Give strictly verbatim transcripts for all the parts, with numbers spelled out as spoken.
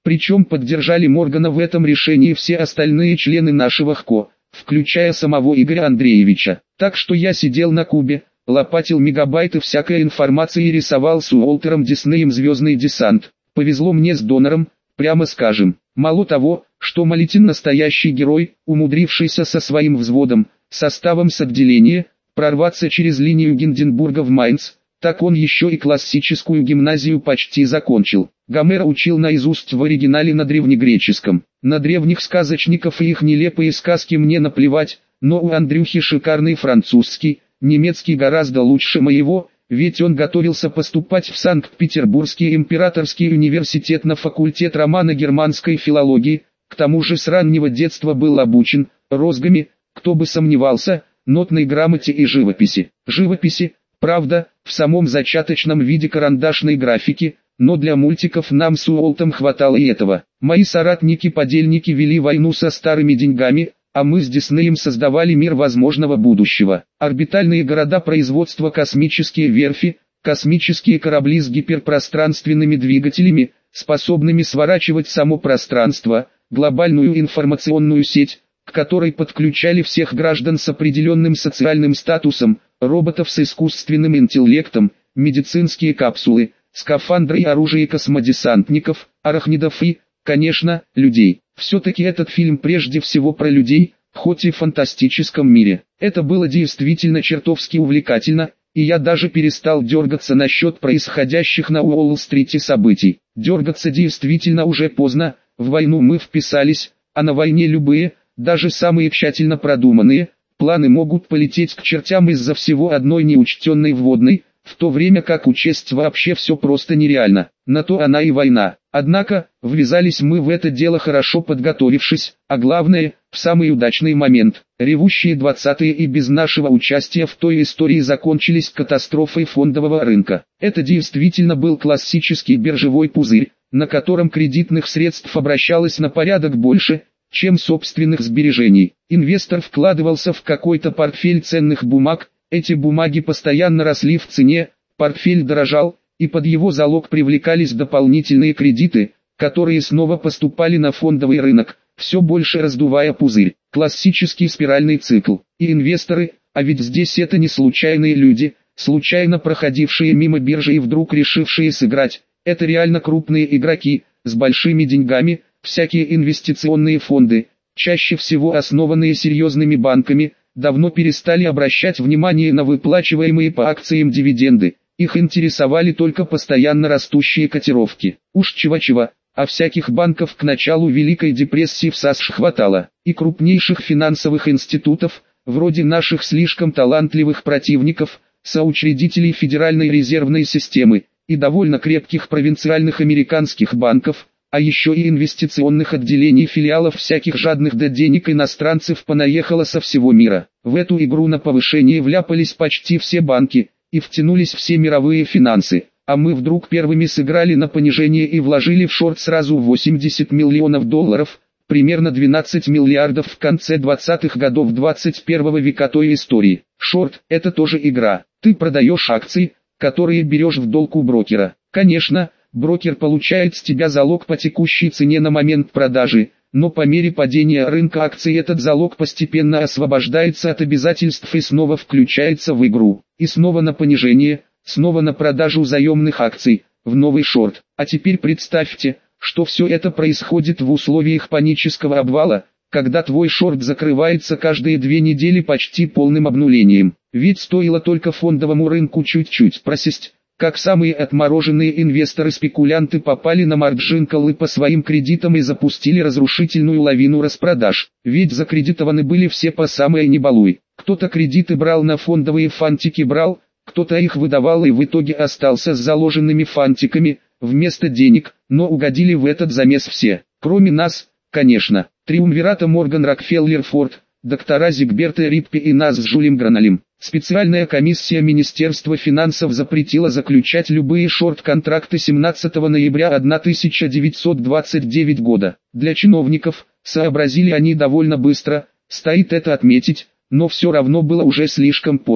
Причем поддержали Моргана в этом решении все остальные члены нашего ХКО, включая самого Игоря Андреевича. Так что я сидел на кубе, лопатил мегабайты всякой информации и рисовал с Уолтером Диснеем «Звездный десант». Повезло мне с донором, прямо скажем. Мало того, что Малетин настоящий герой, умудрившийся со своим взводом, составом с отделения, прорваться через линию Гинденбурга в Майнц, так он еще и классическую гимназию почти закончил. Гомера учил наизусть в оригинале на древнегреческом. На древних сказочников и их нелепые сказки мне наплевать, но у Андрюхи шикарный французский, немецкий гораздо лучше моего, ведь он готовился поступать в Санкт-Петербургский императорский университет на факультет романо-германской филологии, к тому же с раннего детства был обучен, розгами, кто бы сомневался, нотной грамоте и живописи. Живописи, правда, в самом зачаточном виде карандашной графики, но для мультиков нам с Уолтом хватало и этого. Мои соратники-подельники вели войну со старыми деньгами, а мы с Диснеем создавали мир возможного будущего. Орбитальные города производства, космические верфи, космические корабли с гиперпространственными двигателями, способными сворачивать само пространство, глобальную информационную сеть, к которой подключали всех граждан с определенным социальным статусом, роботов с искусственным интеллектом, медицинские капсулы, скафандры и оружие космодесантников, арахнидов и, конечно, людей. Все-таки этот фильм прежде всего про людей, хоть и в фантастическом мире. Это было действительно чертовски увлекательно, и я даже перестал дергаться насчет происходящих на Уолл-стрите событий. Дергаться действительно уже поздно, в войну мы вписались, а на войне любые, даже самые тщательно продуманные, планы могут полететь к чертям из-за всего одной неучтенной вводной, в то время как учесть вообще все просто нереально. На то она и война. Однако, ввязались мы в это дело хорошо подготовившись, а главное, в самый удачный момент. Ревущие двадцатые и без нашего участия в той истории закончились катастрофой фондового рынка. Это действительно был классический биржевой пузырь, на котором кредитных средств обращалось на порядок больше, чем собственных сбережений. Инвестор вкладывался в какой-то портфель ценных бумаг, эти бумаги постоянно росли в цене, портфель дорожал, и под его залог привлекались дополнительные кредиты, которые снова поступали на фондовый рынок, все больше раздувая пузырь. Классический спиральный цикл. И инвесторы, а ведь здесь это не случайные люди, случайно проходившие мимо биржи и вдруг решившие сыграть, это реально крупные игроки, с большими деньгами, всякие инвестиционные фонды, чаще всего основанные серьезными банками, давно перестали обращать внимание на выплачиваемые по акциям дивиденды, их интересовали только постоянно растущие котировки. Уж чего-чего, а всяких банков к началу Великой депрессии в САСШ хватало, и крупнейших финансовых институтов, вроде наших слишком талантливых противников, соучредителей Федеральной резервной системы, и довольно крепких провинциальных американских банков, а еще и инвестиционных отделений филиалов всяких жадных до денег иностранцев понаехало со всего мира. В эту игру на повышение вляпались почти все банки, и втянулись все мировые финансы, а мы вдруг первыми сыграли на понижение и вложили в шорт сразу восемьдесят миллионов долларов, примерно двенадцать миллиардов в конце двадцатых годов двадцать первого века той истории. Шорт – это тоже игра. Ты продаешь акции, которые берешь в долг у брокера. Конечно, брокер получает с тебя залог по текущей цене на момент продажи, но по мере падения рынка акций этот залог постепенно освобождается от обязательств и снова включается в игру. И снова на понижение, снова на продажу заемных акций, в новый шорт. А теперь представьте, что все это происходит в условиях панического обвала, когда твой шорт закрывается каждые две недели почти полным обнулением. Ведь стоило только фондовому рынку чуть-чуть просесть, как самые отмороженные инвесторы-спекулянты попали на марджин-коллы по своим кредитам и запустили разрушительную лавину распродаж. Ведь закредитованы были все по самое не балуй. Кто-то кредиты брал на фондовые фантики брал, кто-то их выдавал и в итоге остался с заложенными фантиками, вместо денег, но угодили в этот замес все. Кроме нас, конечно, триумвирата Морган Рокфеллер Форд, доктора Зигберта Риппи и нас с Жюлем Граналем. Специальная комиссия Министерства финансов запретила заключать любые шорт-контракты семнадцатого ноября тысяча девятьсот двадцать девятого года. Для чиновников, сообразили они довольно быстро, стоит это отметить, но все равно было уже слишком поздно.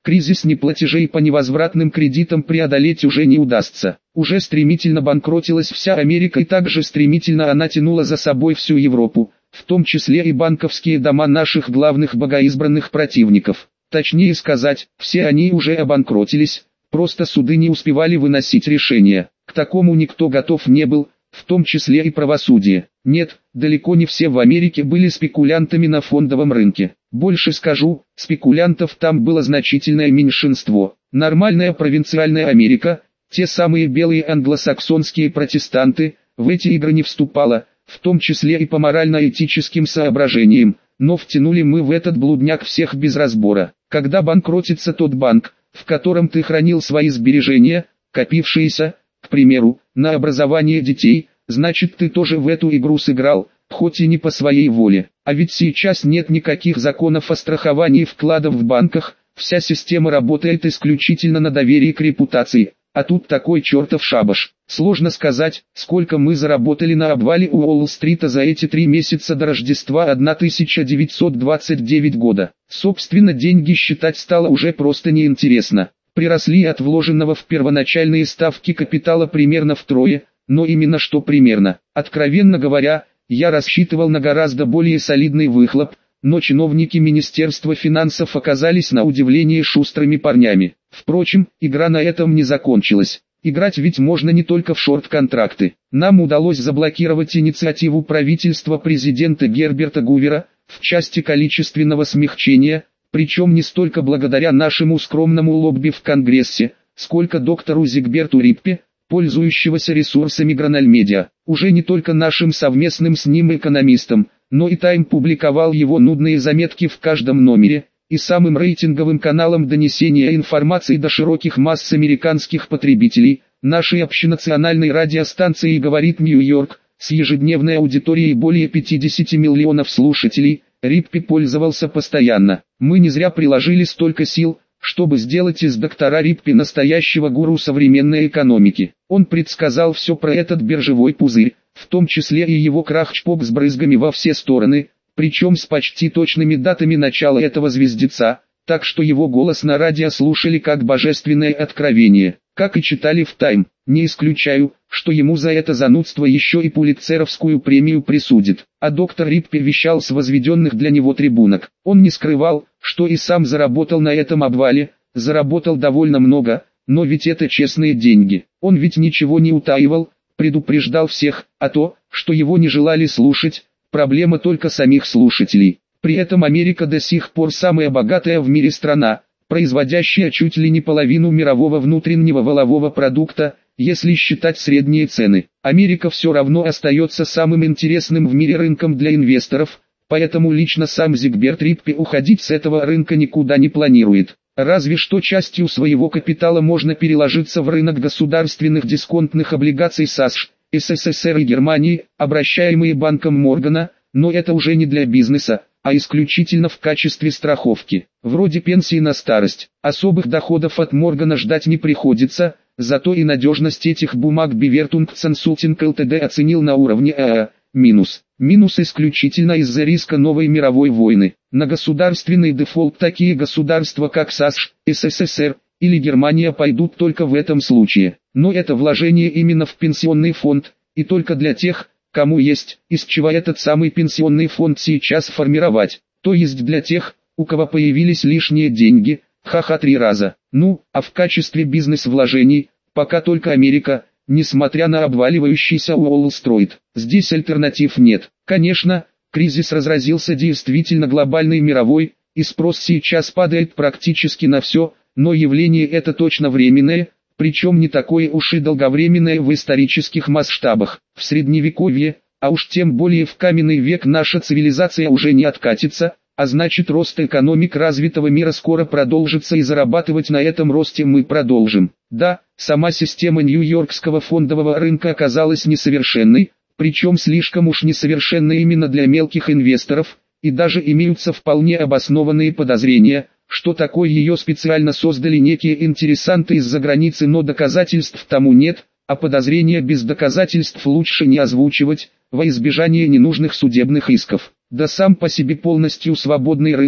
Кризис неплатежей по невозвратным кредитам преодолеть уже не удастся. Уже стремительно банкротилась вся Америка, и также стремительно она тянула за собой всю Европу, в том числе и банковские дома наших главных богоизбранных противников. Точнее сказать, все они уже обанкротились, просто суды не успевали выносить решения. К такому никто готов не был, в том числе и правосудие. Нет, далеко не все в Америке были спекулянтами на фондовом рынке. Больше скажу, спекулянтов там было значительное меньшинство. Нормальная провинциальная Америка, те самые белые англосаксонские протестанты, в эти игры не вступала, в том числе и по морально-этическим соображениям, но втянули мы в этот блудняк всех без разбора. Когда банкротится тот банк, в котором ты хранил свои сбережения, копившиеся, к примеру, на образование детей, значит ты тоже в эту игру сыграл, хоть и не по своей воле. А ведь сейчас нет никаких законов о страховании вкладов в банках, вся система работает исключительно на доверии к репутации, а тут такой чертов шабаш. Сложно сказать, сколько мы заработали на обвале Уолл-стрита за эти три месяца до Рождества тысяча девятьсот двадцать девятого года. Собственно, деньги считать стало уже просто неинтересно. Приросли от вложенного в первоначальные ставки капитала примерно втрое, но именно что примерно. Откровенно говоря, я рассчитывал на гораздо более солидный выхлоп, но чиновники Министерства финансов оказались на удивление шустрыми парнями. Впрочем, игра на этом не закончилась. Играть ведь можно не только в шорт-контракты. Нам удалось заблокировать инициативу правительства президента Герберта Гувера в части количественного смягчения, причем не столько благодаря нашему скромному лобби в Конгрессе, сколько доктору Зигберту Риппе, пользующегося ресурсами Гранальмедиа. Уже не только нашим совместным с ним экономистам, но и Тайм публиковал его нудные заметки в каждом номере, и самым рейтинговым каналом донесения информации до широких масс американских потребителей, нашей общенациональной радиостанции «Говорит Нью-Йорк», с ежедневной аудиторией более пятидесяти миллионов слушателей, Риппе пользовался постоянно. Мы не зря приложили столько сил, чтобы сделать из доктора Риппе настоящего гуру современной экономики. Он предсказал все про этот биржевой пузырь, в том числе и его крах-чпок с брызгами во все стороны, причем с почти точными датами начала этого звездеца, так что его голос на радио слушали как божественное откровение, как и читали в Тайм. Не исключаю, что ему за это занудство еще и Пулитцеровскую премию присудят. А доктор Риппе вещал с возведенных для него трибунок. Он не скрывал, что и сам заработал на этом обвале, заработал довольно много, но ведь это честные деньги. Он ведь ничего не утаивал, предупреждал всех, а то, что его не желали слушать, проблема только самих слушателей. При этом Америка до сих пор самая богатая в мире страна, производящая чуть ли не половину мирового внутреннего валового продукта, если считать средние цены. Америка все равно остается самым интересным в мире рынком для инвесторов, поэтому лично сам Зигберт Риппе уходить с этого рынка никуда не планирует. Разве что частью своего капитала можно переложиться в рынок государственных дисконтных облигаций США, СССР и Германии, обращаемые банком Моргана, но это уже не для бизнеса, а исключительно в качестве страховки. Вроде пенсии на старость. Особых доходов от Моргана ждать не приходится, зато и надежность этих бумаг Бивертунг Консалтинг Лтд оценил на уровне АА-. Минус. Минус исключительно из-за риска новой мировой войны. На государственный дефолт такие государства как США, СССР или Германия пойдут только в этом случае. Но это вложение именно в пенсионный фонд, и только для тех, кому есть, из чего этот самый пенсионный фонд сейчас формировать. То есть для тех, у кого появились лишние деньги, ха-ха три раза. Ну, а в качестве бизнес-вложений, пока только Америка, несмотря на обваливающийся Уолл-стрит. Здесь альтернатив нет. Конечно, кризис разразился действительно глобальный мировой, и спрос сейчас падает практически на все, но явление это точно временное, причем не такое уж и долговременное в исторических масштабах. В средневековье, а уж тем более в каменный век наша цивилизация уже не откатится, а значит рост экономик развитого мира скоро продолжится и зарабатывать на этом росте мы продолжим. Да, сама система нью-йоркского фондового рынка оказалась несовершенной, причем слишком уж несовершенной именно для мелких инвесторов, и даже имеются вполне обоснованные подозрения, что такое ее специально создали некие интересанты из-за границы, но доказательств тому нет, а подозрения без доказательств лучше не озвучивать, во избежание ненужных судебных исков. Да сам по себе полностью свободный рынок,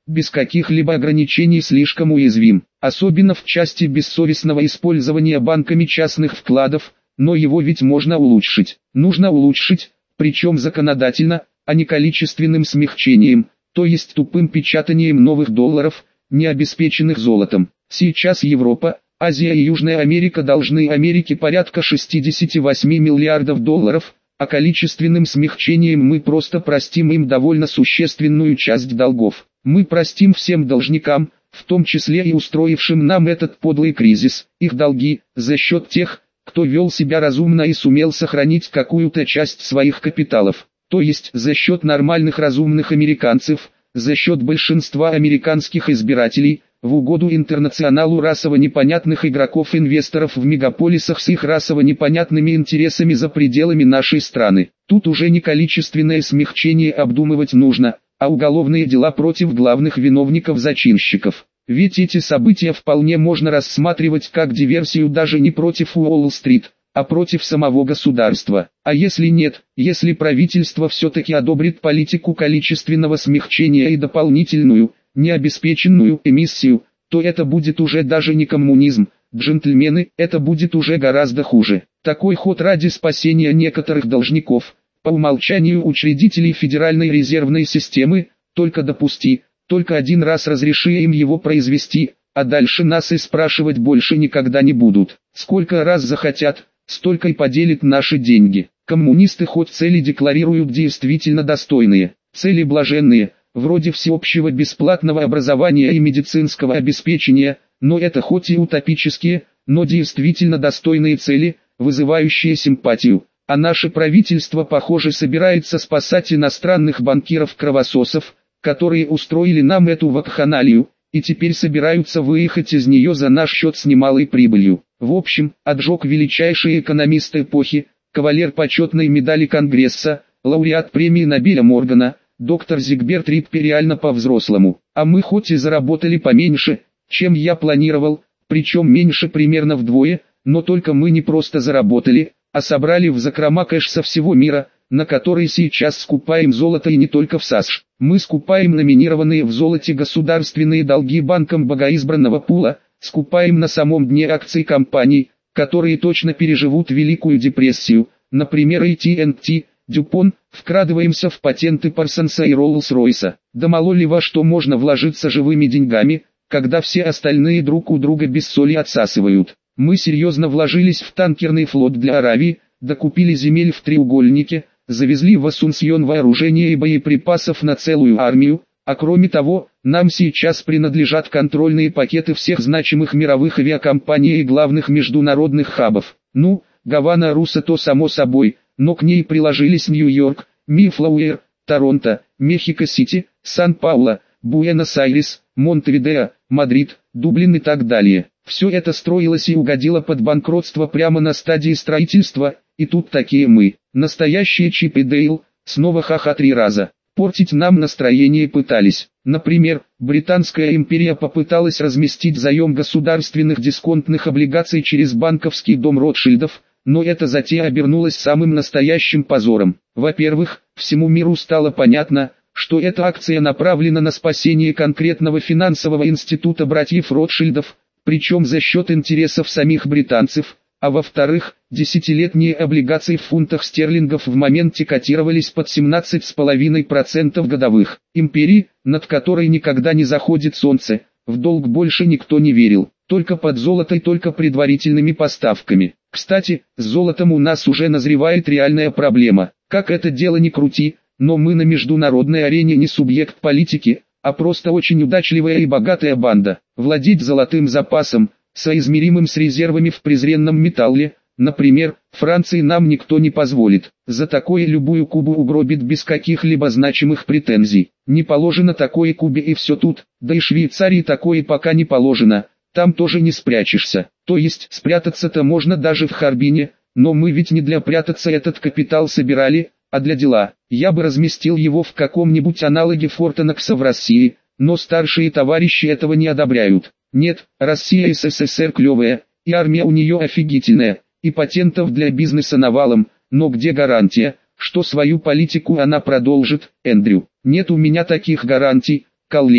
без каких-либо ограничений слишком уязвим, особенно в части бессовестного использования банками частных вкладов, но его ведь можно улучшить. Нужно улучшить, причем законодательно, а не количественным смягчением, то есть тупым печатанием новых долларов, не обеспеченных золотом. Сейчас Европа, Азия и Южная Америка должны Америке порядка шестидесяти восьми миллиардов долларов, а количественным смягчением мы просто простим им довольно существенную часть долгов. Мы простим всем должникам, в том числе и устроившим нам этот подлый кризис, их долги, за счет тех, кто вел себя разумно и сумел сохранить какую-то часть своих капиталов, то есть за счет нормальных разумных американцев, за счет большинства американских избирателей, в угоду интернационалу расово непонятных игроков-инвесторов в мегаполисах с их расово непонятными интересами за пределами нашей страны. Тут уже не количественное смягчение обдумывать нужно, а уголовные дела против главных виновников-зачинщиков. Ведь эти события вполне можно рассматривать как диверсию даже не против Уолл-стрит, а против самого государства. А если нет, если правительство все-таки одобрит политику количественного смягчения и дополнительную, необеспеченную эмиссию, то это будет уже даже не коммунизм, джентльмены, это будет уже гораздо хуже. Такой ход ради спасения некоторых должников, по умолчанию учредителей Федеральной резервной системы, только допусти, только один раз разреши им его произвести, а дальше нас и спрашивать больше никогда не будут. Сколько раз захотят, столько и поделят наши деньги. Коммунисты хоть цели декларируют действительно достойные, цели блаженные, вроде всеобщего бесплатного образования и медицинского обеспечения, но это хоть и утопические, но действительно достойные цели, вызывающие симпатию. А наше правительство, похоже, собирается спасать иностранных банкиров-кровососов, которые устроили нам эту вакханалию, и теперь собираются выехать из нее за наш счет с немалой прибылью. В общем, отжег величайший экономист эпохи, кавалер почетной медали Конгресса, лауреат премии Нобеля Моргана, доктор Зигберт Риппе реально по-взрослому. А мы хоть и заработали поменьше, чем я планировал, причем меньше примерно вдвое, но только мы не просто заработали, а собрали в закрома кэш со всего мира, на который сейчас скупаем золото и не только в САСШ. Мы скупаем номинированные в золоте государственные долги банкам богоизбранного пула, скупаем на самом дне акции компаний, которые точно переживут Великую депрессию, например эй ти энд ти, Дюпон, вкрадываемся в патенты Парсонса и Роллс-Ройса. Да мало ли во что можно вложиться живыми деньгами, когда все остальные друг у друга без соли отсасывают. Мы серьезно вложились в танкерный флот для Аравии, докупили земель в треугольнике, завезли в Асунсьон вооружение и боеприпасов на целую армию, а кроме того, нам сейчас принадлежат контрольные пакеты всех значимых мировых авиакомпаний и главных международных хабов. Ну, Гавана Руса то само собой, но к ней приложились Нью-Йорк, Мифлауэр, Торонто, Мехико-Сити, Сан-Пауло, Буэнос-Айрес, Монтевидео, Мадрид, Дублин и так далее. Все это строилось и угодило под банкротство прямо на стадии строительства, и тут такие мы, настоящие Чип и Дейл, снова ха-ха три раза. Портить нам настроение пытались. Например, Британская империя попыталась разместить заем государственных дисконтных облигаций через банковский дом Ротшильдов, но эта затея обернулась самым настоящим позором. Во-первых, всему миру стало понятно, что эта акция направлена на спасение конкретного финансового института братьев Ротшильдов, причем за счет интересов самих британцев, а во-вторых, десятилетние облигации в фунтах стерлингов в моменте котировались под семнадцать целых пять десятых процента годовых. Империи, над которой никогда не заходит солнце, в долг больше никто не верил, только под золото и только предварительными поставками. Кстати, с золотом у нас уже назревает реальная проблема. Как это дело не крути, но мы на международной арене не субъект политики, а просто очень удачливая и богатая банда. Владеть золотым запасом, соизмеримым с резервами в презренном металле, например, Франции нам никто не позволит. За такое любую Кубу угробит без каких-либо значимых претензий. Не положено такое Кубе и все тут, да и Швейцарии такое пока не положено, там тоже не спрячешься. То есть спрятаться-то можно даже в Харбине, но мы ведь не для прятаться этот капитал собирали, а для дела. Я бы разместил его в каком-нибудь аналоге Фортенакса в России, но старшие товарищи этого не одобряют. Нет, Россия СССР клевая, и армия у нее офигительная, и патентов для бизнеса навалом, но где гарантия, что свою политику она продолжит, Эндрю? Нет у меня таких гарантий, коллеги.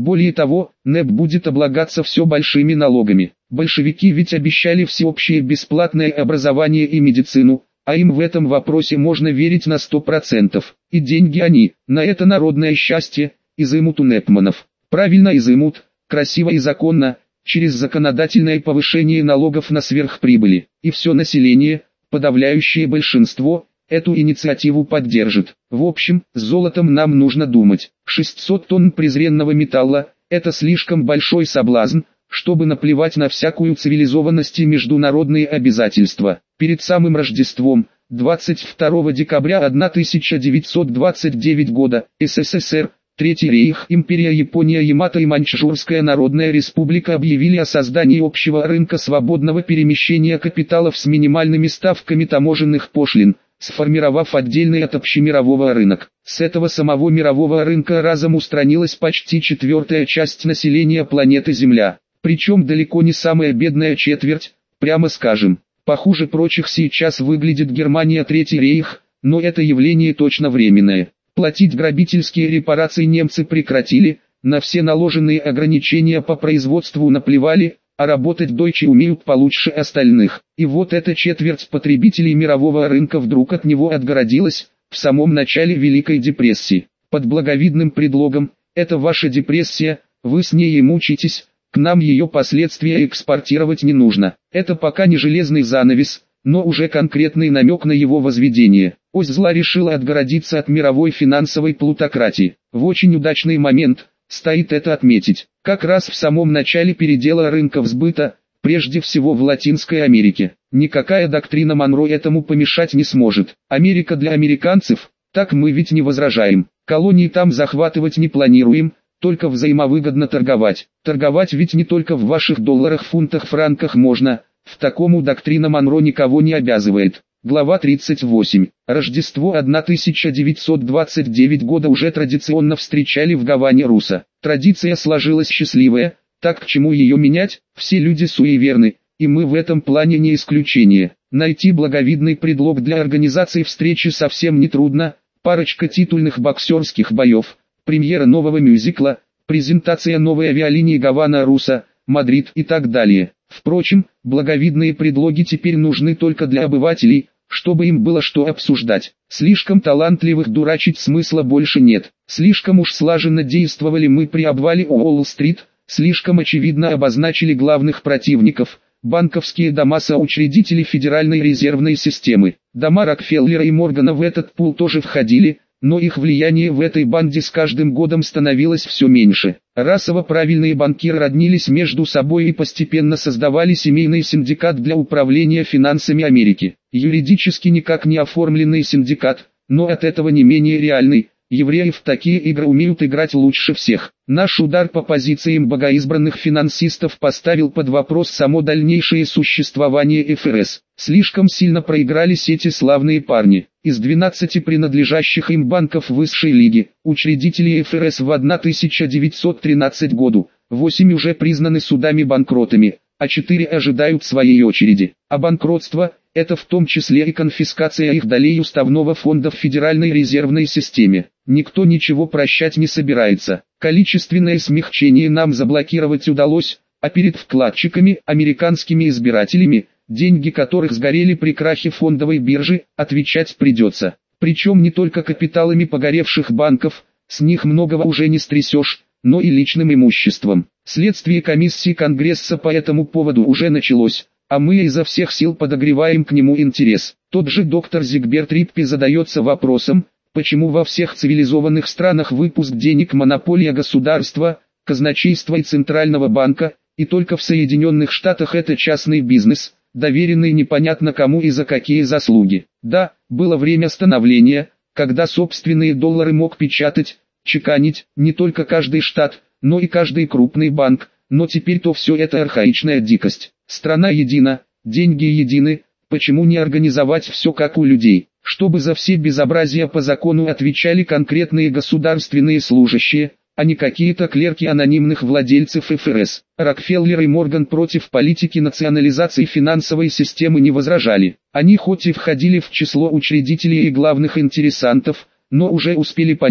Более того, НЭП будет облагаться все большими налогами. Большевики ведь обещали всеобщее бесплатное образование и медицину, а им в этом вопросе можно верить на сто процентов. И деньги они, на это народное счастье, изымут у НЭПманов. Правильно изымут, красиво и законно, через законодательное повышение налогов на сверхприбыли. И все население, подавляющее большинство, эту инициативу поддержит. В общем, с золотом нам нужно думать. шестьсот тонн презренного металла – это слишком большой соблазн, чтобы наплевать на всякую цивилизованность и международные обязательства. Перед самым Рождеством, двадцать второго декабря тысяча девятьсот двадцать девятого года, СССР, Третий рейх, Империя Япония, Ямато и Маньчжурская Народная Республика объявили о создании общего рынка свободного перемещения капиталов с минимальными ставками таможенных пошлин, сформировав отдельный от общемирового рынок. С этого самого мирового рынка разом устранилась почти четвертая часть населения планеты Земля. Причем далеко не самая бедная четверть, прямо скажем. Похуже прочих сейчас выглядит Германия, Третий рейх, но это явление точно временное. Платить грабительские репарации немцы прекратили, на все наложенные ограничения по производству наплевали, а работать дойче умеют получше остальных. И вот эта четверть потребителей мирового рынка вдруг от него отгородилась, в самом начале Великой депрессии. Под благовидным предлогом «это ваша депрессия, вы с ней и мучитесь», к нам ее последствия экспортировать не нужно. Это пока не железный занавес, но уже конкретный намек на его возведение. Ось зла решила отгородиться от мировой финансовой плутократии. В очень удачный момент, стоит это отметить, как раз в самом начале передела рынков сбыта, прежде всего в Латинской Америке. Никакая доктрина Монро этому помешать не сможет. Америка для американцев, так мы ведь не возражаем. Колонии там захватывать не планируем, только взаимовыгодно торговать. Торговать ведь не только в ваших долларах, фунтах, франках можно, в такому доктрина Монро никого не обязывает. Глава тридцать восемь. Рождество тысяча девятьсот двадцать девятого года уже традиционно встречали в Гаване Руса. Традиция сложилась счастливая, так к чему ее менять? Все люди суеверны, и мы в этом плане не исключение. Найти благовидный предлог для организации встречи совсем нетрудно. Парочка титульных боксерских боев, премьера нового мюзикла, презентация новой авиалинии Гавана Руса, Мадрид и так далее. Впрочем, благовидные предлоги теперь нужны только для обывателей, чтобы им было что обсуждать. Слишком талантливых дурачить смысла больше нет. Слишком уж слаженно действовали мы при обвале Уолл-стрит, слишком очевидно обозначили главных противников, банковские дома соучредителей Федеральной резервной системы. Дома Рокфеллера и Моргана в этот пул тоже входили, но их влияние в этой банде с каждым годом становилось все меньше. Расово правильные банкиры роднились между собой и постепенно создавали семейный синдикат для управления финансами Америки. Юридически никак не оформленный синдикат, но от этого не менее реальный. Евреи в такие игры умеют играть лучше всех. Наш удар по позициям богоизбранных финансистов поставил под вопрос само дальнейшее существование эф эр эс. Слишком сильно проигрались эти славные парни. Из двенадцати принадлежащих им банков высшей лиги, учредителей эф эр эс в тысяча девятьсот тринадцатом году, восемь уже признаны судами банкротами, а четыре ожидают своей очереди. А банкротство – это в том числе и конфискация их долей уставного фонда в Федеральной резервной системе. Никто ничего прощать не собирается. Количественное смягчение нам заблокировать удалось, а перед вкладчиками, американскими избирателями, деньги которых сгорели при крахе фондовой биржи, отвечать придется. Причем не только капиталами погоревших банков, с них многого уже не стрясешь, но и личным имуществом. Следствие комиссии Конгресса по этому поводу уже началось, а мы изо всех сил подогреваем к нему интерес. Тот же доктор Зигберт Рипке задается вопросом, почему во всех цивилизованных странах выпуск денег монополия государства, казначейства и Центрального банка, и только в Соединенных Штатах это частный бизнес, доверенный непонятно кому и за какие заслуги. Да, было время становления, когда собственные доллары мог печатать, чеканить, не только каждый штат, но и каждый крупный банк, но теперь-то все это архаичная дикость. Страна едина, деньги едины, почему не организовать все как у людей, чтобы за все безобразия по закону отвечали конкретные государственные служащие, а не какие-то клерки анонимных владельцев эф эр эс. Рокфеллер и Морган против политики национализации финансовой системы не возражали. Они хоть и входили в число учредителей и главных интересантов, но уже успели понять,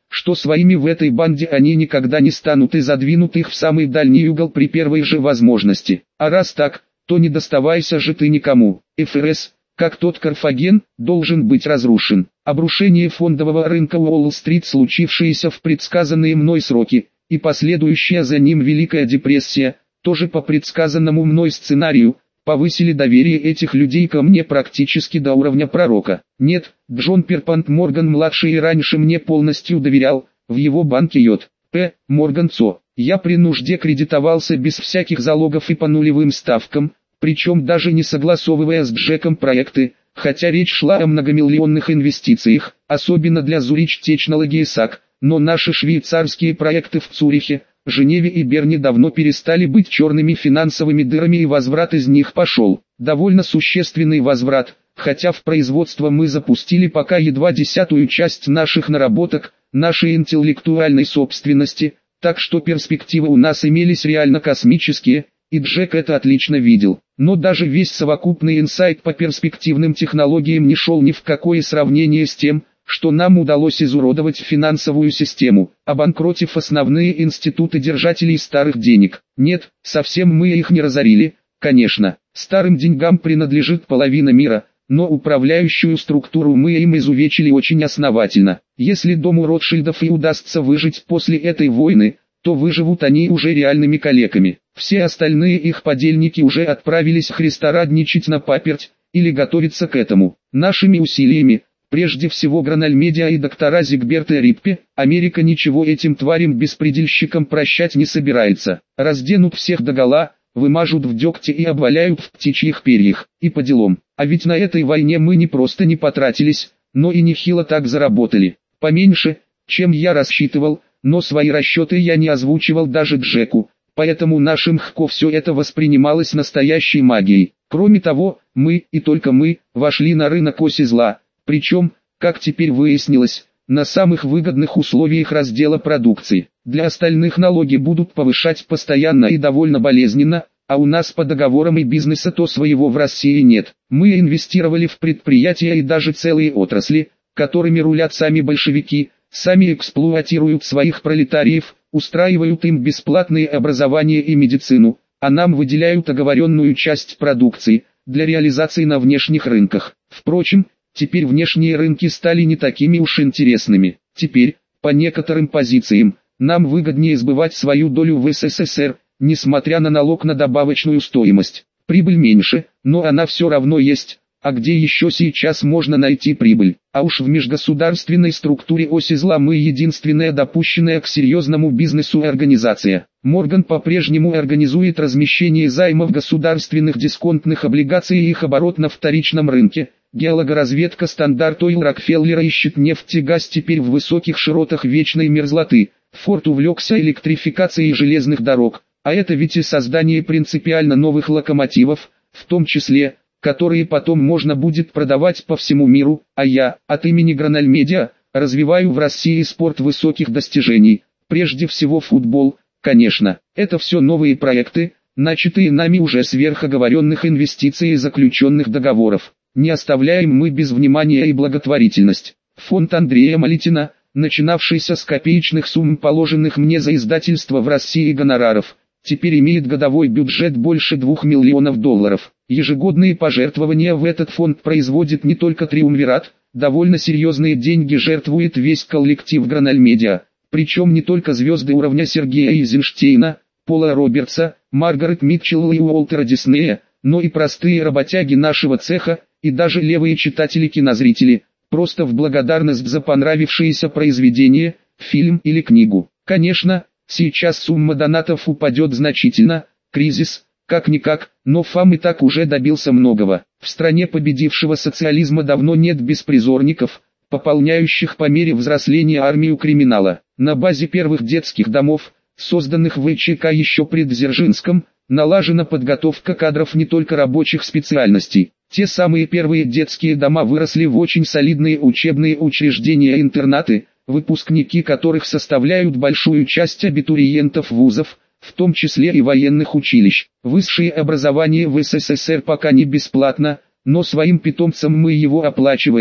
что своими в этой банде они никогда не станут и задвинут их в самый дальний угол при первой же возможности. А раз так, то не доставайся же ты никому. эф эр эс, как тот Карфаген, должен быть разрушен. Обрушение фондового рынка Уолл-стрит, случившееся в предсказанные мной сроки, и последующая за ним Великая депрессия, тоже по предсказанному мной сценарию, повысили доверие этих людей ко мне практически до уровня пророка. Нет, Джон Перпант Морган-младший и раньше мне полностью доверял, в его банке Йод П. Морган Со. Я при нужде кредитовался без всяких залогов и по нулевым ставкам, причем даже не согласовывая с Джеком проекты, хотя речь шла о многомиллионных инвестициях, особенно для Zurich Technologies эй си эй, но наши швейцарские проекты в Цюрихе, Женеве и Берне давно перестали быть черными финансовыми дырами, и возврат из них пошел. Довольно существенный возврат, хотя в производство мы запустили пока едва десятую часть наших наработок, нашей интеллектуальной собственности, так что перспективы у нас имелись реально космические, и Джек это отлично видел. Но даже весь совокупный инсайт по перспективным технологиям не шел ни в какое сравнение с тем, что нам удалось изуродовать финансовую систему, обанкротив основные институты держателей старых денег. Нет, совсем мы их не разорили, конечно. Старым деньгам принадлежит половина мира, но управляющую структуру мы им изувечили очень основательно. Если дому Ротшильдов и удастся выжить после этой войны, то выживут они уже реальными калеками. Все остальные их подельники уже отправились христорадничать на паперть, или готовиться к этому. Нашими усилиями, прежде всего Гранальмедиа и доктора Зигберта и Риппе, Америка ничего этим тварям-беспредельщикам прощать не собирается. Разденут всех догола, вымажут в дегте и обваляют в птичьих перьях. И по делам. А ведь на этой войне мы не просто не потратились, но и нехило так заработали. Поменьше, чем я рассчитывал, но свои расчеты я не озвучивал даже Джеку, поэтому нашим ХКО все это воспринималось настоящей магией. Кроме того, мы, и только мы, вошли на рынок оси зла. Причем, как теперь выяснилось, на самых выгодных условиях раздела продукции. Для остальных налоги будут повышать постоянно и довольно болезненно, а у нас по договорам и бизнеса то своего в России нет. Мы инвестировали в предприятия и даже целые отрасли, которыми рулят сами большевики, сами эксплуатируют своих пролетариев, устраивают им бесплатные образование и медицину, а нам выделяют оговоренную часть продукции для реализации на внешних рынках. Впрочем, теперь внешние рынки стали не такими уж интересными. Теперь, по некоторым позициям, нам выгоднее сбывать свою долю в эс эс эс эр, несмотря на налог на добавочную стоимость. Прибыль меньше, но она все равно есть. А где еще сейчас можно найти прибыль? А уж в межгосударственной структуре оси зла мы единственная допущенная к серьезному бизнесу организация. Морган по-прежнему организует размещение займов государственных дисконтных облигаций и их оборот на вторичном рынке. Геологоразведка Стандарт Ойл Рокфеллера ищет нефть и газ теперь в высоких широтах вечной мерзлоты. Форд увлекся электрификацией железных дорог, а это ведь и создание принципиально новых локомотивов, в том числе, которые потом можно будет продавать по всему миру, а я, от имени Гранальмедиа, развиваю в России спорт высоких достижений, прежде всего футбол, конечно. Это все новые проекты, начатые нами уже сверх оговоренных инвестиций и заключенных договоров. Не оставляем мы без внимания и благотворительность. Фонд Андрея Малитина, начинавшийся с копеечных сумм, положенных мне за издательство в России гонораров, теперь имеет годовой бюджет больше двух миллионов долларов. Ежегодные пожертвования в этот фонд производит не только Триумвират, довольно серьезные деньги жертвует весь коллектив Гранальмедиа, причем не только звезды уровня Сергея Эйзенштейна, Пола Робертса, Маргарет Митчелл и Уолтера Диснея, но и простые работяги нашего цеха, и даже левые читатели-кинозрители, просто в благодарность за понравившееся произведение, фильм или книгу. Конечно, сейчас сумма донатов упадет значительно, кризис, как-никак, но ФАМ и так уже добился многого. В стране победившего социализма давно нет беспризорников, пополняющих по мере взросления армию криминала. На базе первых детских домов, созданных в ЧК еще при Дзержинском, налажена подготовка кадров не только рабочих специальностей. Те самые первые детские дома выросли в очень солидные учебные учреждения-интернаты, выпускники которых составляют большую часть абитуриентов вузов, в том числе и военных училищ. Высшее образование в СССР пока не бесплатно, но своим питомцам мы его оплачиваем,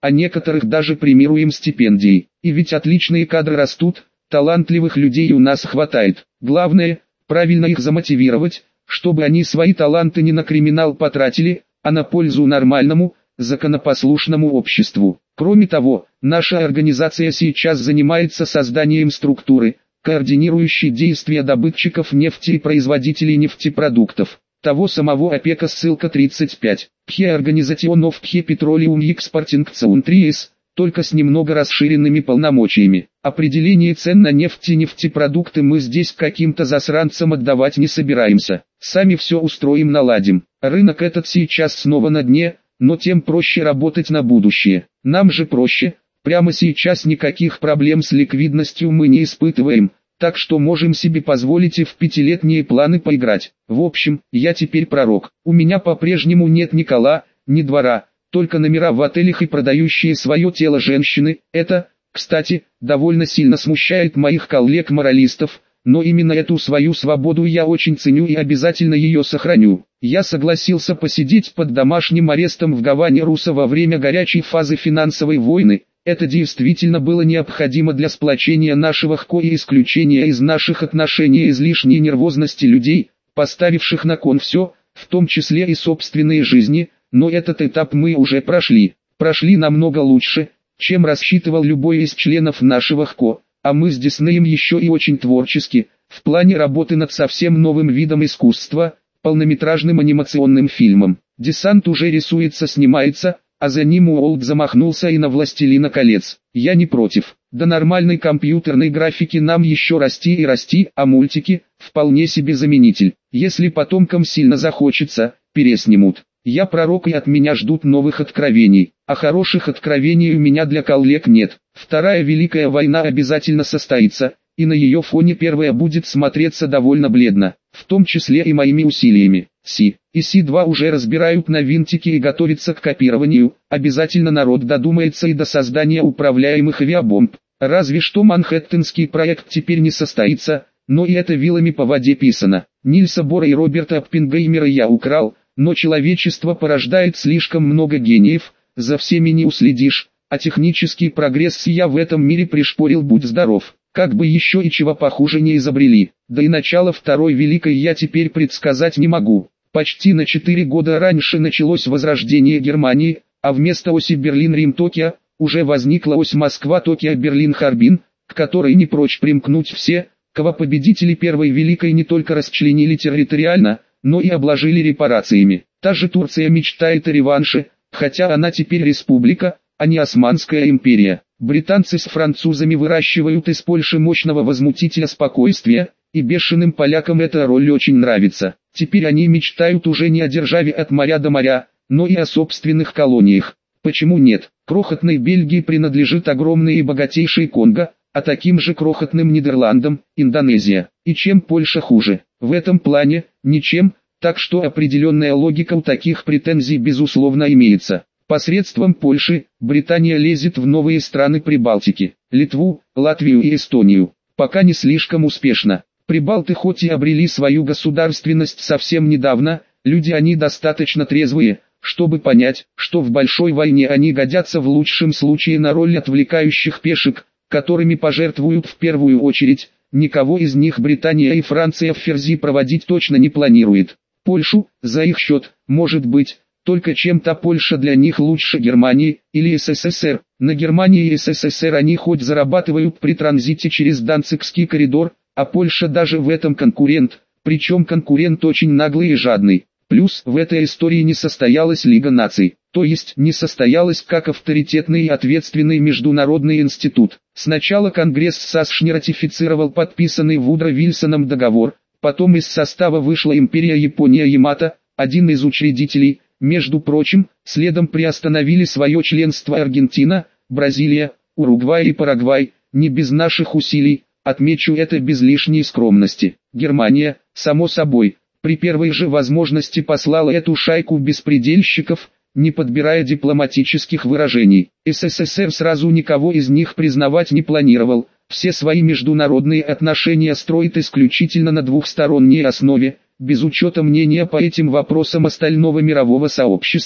а некоторых даже премируем стипендией. И ведь отличные кадры растут, талантливых людей у нас хватает. Главное, правильно их замотивировать, чтобы они свои таланты не на криминал потратили, а на пользу нормальному, законопослушному обществу. Кроме того, наша организация сейчас занимается созданием структуры, координирующей действия добытчиков нефти и производителей нефтепродуктов. Того самого ОПЕКа, ссылка тридцать пять. Пхе Организation of Phe Petroleum Exporting Countries, только с немного расширенными полномочиями. Определение цен на нефть и нефтепродукты мы здесь каким-то засранцам отдавать не собираемся. Сами все устроим, наладим. Рынок этот сейчас снова на дне, но тем проще работать на будущее. Нам же проще, прямо сейчас никаких проблем с ликвидностью мы не испытываем, так что можем себе позволить и в пятилетние планы поиграть. В общем, я теперь пророк. У меня по-прежнему нет ни кола, ни двора, только номера в отелях и продающие свое тело женщины. Это, кстати, довольно сильно смущает моих коллег-моралистов, но именно эту свою свободу я очень ценю и обязательно ее сохраню. Я согласился посидеть под домашним арестом в Гаване Руса во время горячей фазы финансовой войны. Это действительно было необходимо для сплочения нашего ХКО и исключения из наших отношений излишней нервозности людей, поставивших на кон все, в том числе и собственные жизни, но этот этап мы уже прошли. Прошли намного лучше, чем рассчитывал любой из членов нашего ХКО, а мы с Диснеем еще и очень творчески, в плане работы над совсем новым видом искусства, полнометражным анимационным фильмом. «Десант» уже рисуется, снимается, а за ним Уолт замахнулся и на «Властелина колец». Я не против. До нормальной компьютерной графики нам еще расти и расти, а мультики – вполне себе заменитель. Если потомкам сильно захочется, переснимут. Я пророк и от меня ждут новых откровений, а хороших откровений у меня для коллег нет. Вторая Великая война обязательно состоится, и на ее фоне первая будет смотреться довольно бледно, в том числе и моими усилиями. Си и Си два уже разбирают на винтики и готовятся к копированию, обязательно народ додумается и до создания управляемых авиабомб. Разве что Манхэттенский проект теперь не состоится, но и это вилами по воде писано. Нильса Бора и Роберта Оппенгеймера я украл, но человечество порождает слишком много гениев, за всеми не уследишь, а технический прогресс я в этом мире пришпорил, будь здоров. Как бы еще и чего похуже не изобрели, да и начало Второй Великой я теперь предсказать не могу. Почти на четыре года раньше началось возрождение Германии, а вместо оси Берлин-Рим-Токио, уже возникла ось Москва-Токио-Берлин-Харбин, к которой не прочь примкнуть все, кого победители Первой Великой не только расчленили территориально, но и обложили репарациями. Та же Турция мечтает о реванше, хотя она теперь республика, а не Османская империя. Британцы с французами выращивают из Польши мощного возмутителя спокойствия, и бешеным полякам эта роль очень нравится. Теперь они мечтают уже не о державе от моря до моря, но и о собственных колониях. Почему нет? Крохотной Бельгии принадлежит огромный и богатейший Конго, а таким же крохотным Нидерландам – Индонезия. И чем Польша хуже? В этом плане – ничем, так что определенная логика у таких претензий безусловно имеется. Посредством Польши, Британия лезет в новые страны Прибалтики, Литву, Латвию и Эстонию. Пока не слишком успешно. Прибалты хоть и обрели свою государственность совсем недавно, люди они достаточно трезвые, чтобы понять, что в большой войне они годятся в лучшем случае на роль отвлекающих пешек, которыми пожертвуют в первую очередь. Никого из них Британия и Франция в ферзи проводить точно не планирует. Польшу, за их счет, может быть, только чем-то Польша для них лучше Германии или СССР. На Германии и СССР они хоть зарабатывают при транзите через Данцигский коридор, а Польша даже в этом конкурент, причем конкурент очень наглый и жадный. Плюс в этой истории не состоялась Лига наций, то есть не состоялась как авторитетный и ответственный международный институт. Сначала Конгресс САСШ не ратифицировал подписанный Вудро Вильсоном договор, потом из состава вышла империя Япония-Ямато, один из учредителей. Между прочим, следом приостановили свое членство Аргентина, Бразилия, Уругвай и Парагвай, не без наших усилий, отмечу это без лишней скромности. Германия, само собой, при первой же возможности послала эту шайку беспредельщиков, не подбирая дипломатических выражений. СССР сразу никого из них признавать не планировал, все свои международные отношения строит исключительно на двухсторонней основе, без учета мнения по этим вопросам остального мирового сообщества,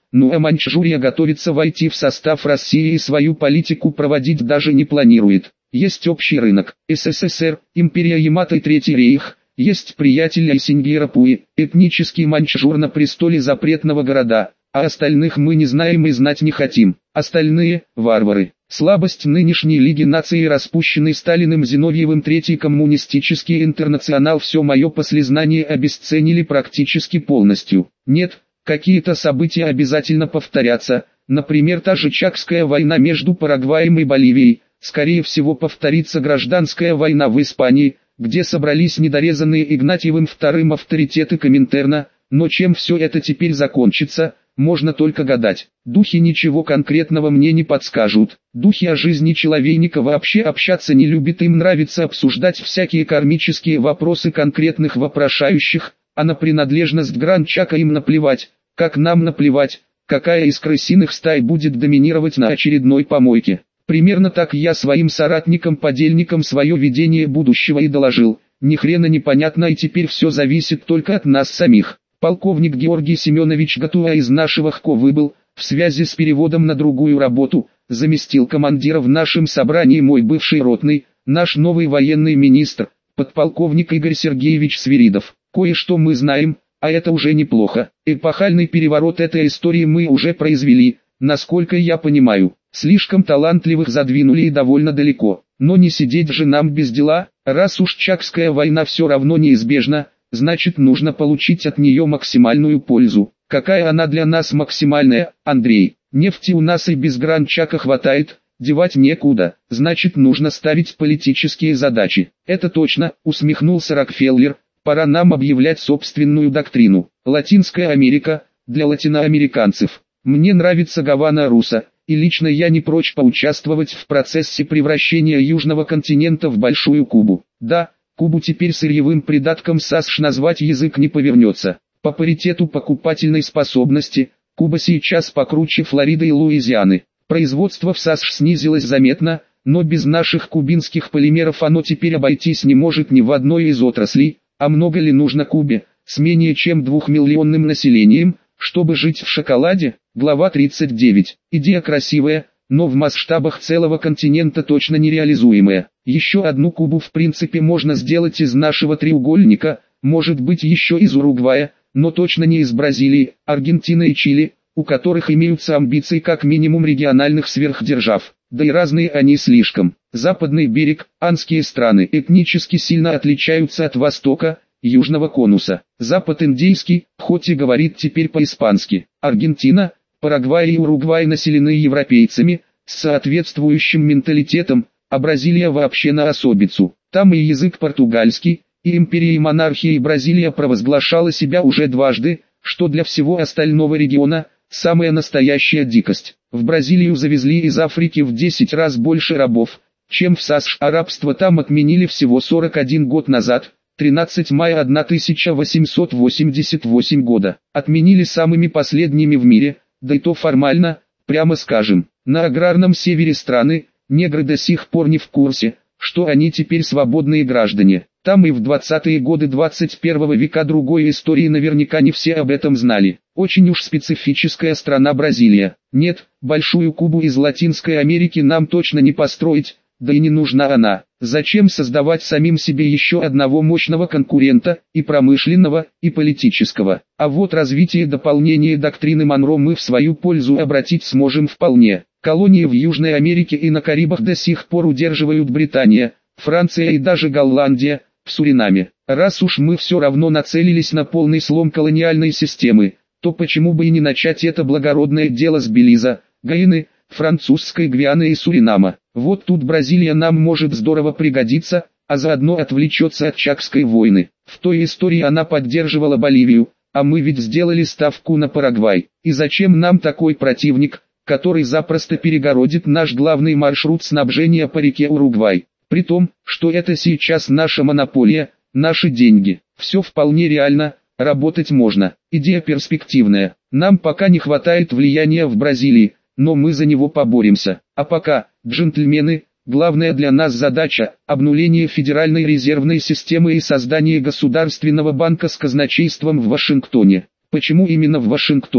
Ну а Маньчжурия готовится войти в состав России и свою политику проводить даже не планирует. Есть общий рынок, СССР, империя Ямато и Третий рейх, есть приятель Айсингера Пуи, этнический маньчжур на престоле запретного города, а остальных мы не знаем и знать не хотим. Остальные – варвары. Слабость нынешней Лиги наций, распущенной Сталиным Зиновьевым, Третий коммунистический интернационал, все мое послезнание обесценили практически полностью. Нет, какие-то события обязательно повторятся, например та же Чакская война между Парагваем и Боливией, скорее всего повторится гражданская война в Испании, где собрались недорезанные Игнатьевым вторым авторитеты Коминтерна, но чем все это теперь закончится, можно только гадать. Духи ничего конкретного мне не подскажут. Духи о жизни человейника вообще общаться не любят, им нравится обсуждать всякие кармические вопросы конкретных вопрошающих, а на принадлежность Гранд-Чака им наплевать, как нам наплевать, какая из крысиных стай будет доминировать на очередной помойке. Примерно так я своим соратникам-подельникам свое видение будущего и доложил. Ни хрена непонятно, и теперь все зависит только от нас самих. Полковник Георгий Семенович Гатуа из нашего ХКО выбыл, в связи с переводом на другую работу, заместил командира в нашем собрании мой бывший ротный, наш новый военный министр, подполковник Игорь Сергеевич Свиридов. Кое-что мы знаем, а это уже неплохо. Эпохальный переворот этой истории мы уже произвели, насколько я понимаю. Слишком талантливых задвинули и довольно далеко. Но не сидеть же нам без дела, раз уж Чакская война все равно неизбежна, значит нужно получить от нее максимальную пользу. Какая она для нас максимальная, Андрей? Нефти у нас и без Гранд-Чака хватает, девать некуда, значит нужно ставить политические задачи. Это точно, усмехнулся Рокфеллер, пора нам объявлять собственную доктрину. Латинская Америка, для латиноамериканцев. Мне нравится Гавана Руса, и лично я не прочь поучаствовать в процессе превращения Южного континента в Большую Кубу. Да, Кубу теперь сырьевым придатком САСШ назвать язык не повернется. По паритету покупательной способности, Куба сейчас покруче Флориды и Луизианы. Производство в САСШ снизилось заметно, но без наших кубинских полимеров оно теперь обойтись не может ни в одной из отраслей. А много ли нужно Кубе, с менее чем двухмиллионным населением, чтобы жить в шоколаде? Глава тридцать девять. Идея красивая, но в масштабах целого континента точно нереализуемая. Еще одну Кубу в принципе можно сделать из нашего треугольника, может быть еще из Уругвая, но точно не из Бразилии, Аргентины и Чили, у которых имеются амбиции как минимум региональных сверхдержав. Да и разные они слишком. Западный берег, андские страны этнически сильно отличаются от востока, южного конуса. Запад индейский, хоть и говорит теперь по-испански. Аргентина, Парагвай и Уругвай населены европейцами, с соответствующим менталитетом, а Бразилия вообще на особицу. Там и язык португальский, и империя и монархия, и Бразилия провозглашала себя уже дважды, что для всего остального региона – самая настоящая дикость. В Бразилию завезли из Африки в десять раз больше рабов, чем в САСШ, а рабство там отменили всего сорок один год назад, тринадцатого мая тысяча восемьсот восемьдесят восьмого года. Отменили самыми последними в мире, да и то формально, прямо скажем. На аграрном севере страны, негры до сих пор не в курсе, что они теперь свободные граждане. Там и в двадцатые годы двадцать первого века другой истории наверняка не все об этом знали. Очень уж специфическая страна Бразилия. Нет, большую Кубу из Латинской Америки нам точно не построить, да и не нужна она. Зачем создавать самим себе еще одного мощного конкурента, и промышленного, и политического? А вот развитие и дополнение доктрины Монро мы в свою пользу обратить сможем вполне. Колонии в Южной Америке и на Карибах до сих пор удерживают Британия, Франция и даже Голландия, в Суринаме. Раз уж мы все равно нацелились на полный слом колониальной системы, то почему бы и не начать это благородное дело с Белиза, Гайаны, Французской Гвианы и Суринама. Вот тут Бразилия нам может здорово пригодиться, а заодно отвлечется от Чакской войны. В той истории она поддерживала Боливию, а мы ведь сделали ставку на Парагвай. И зачем нам такой противник, который запросто перегородит наш главный маршрут снабжения по реке Уругвай? При том, что это сейчас наша монополия, наши деньги. Все вполне реально, работать можно. Идея перспективная. Нам пока не хватает влияния в Бразилии, но мы за него поборемся. А пока, джентльмены, главная для нас задача – обнуление Федеральной резервной системы и создание государственного банка с казначейством в Вашингтоне. Почему именно в Вашингтоне?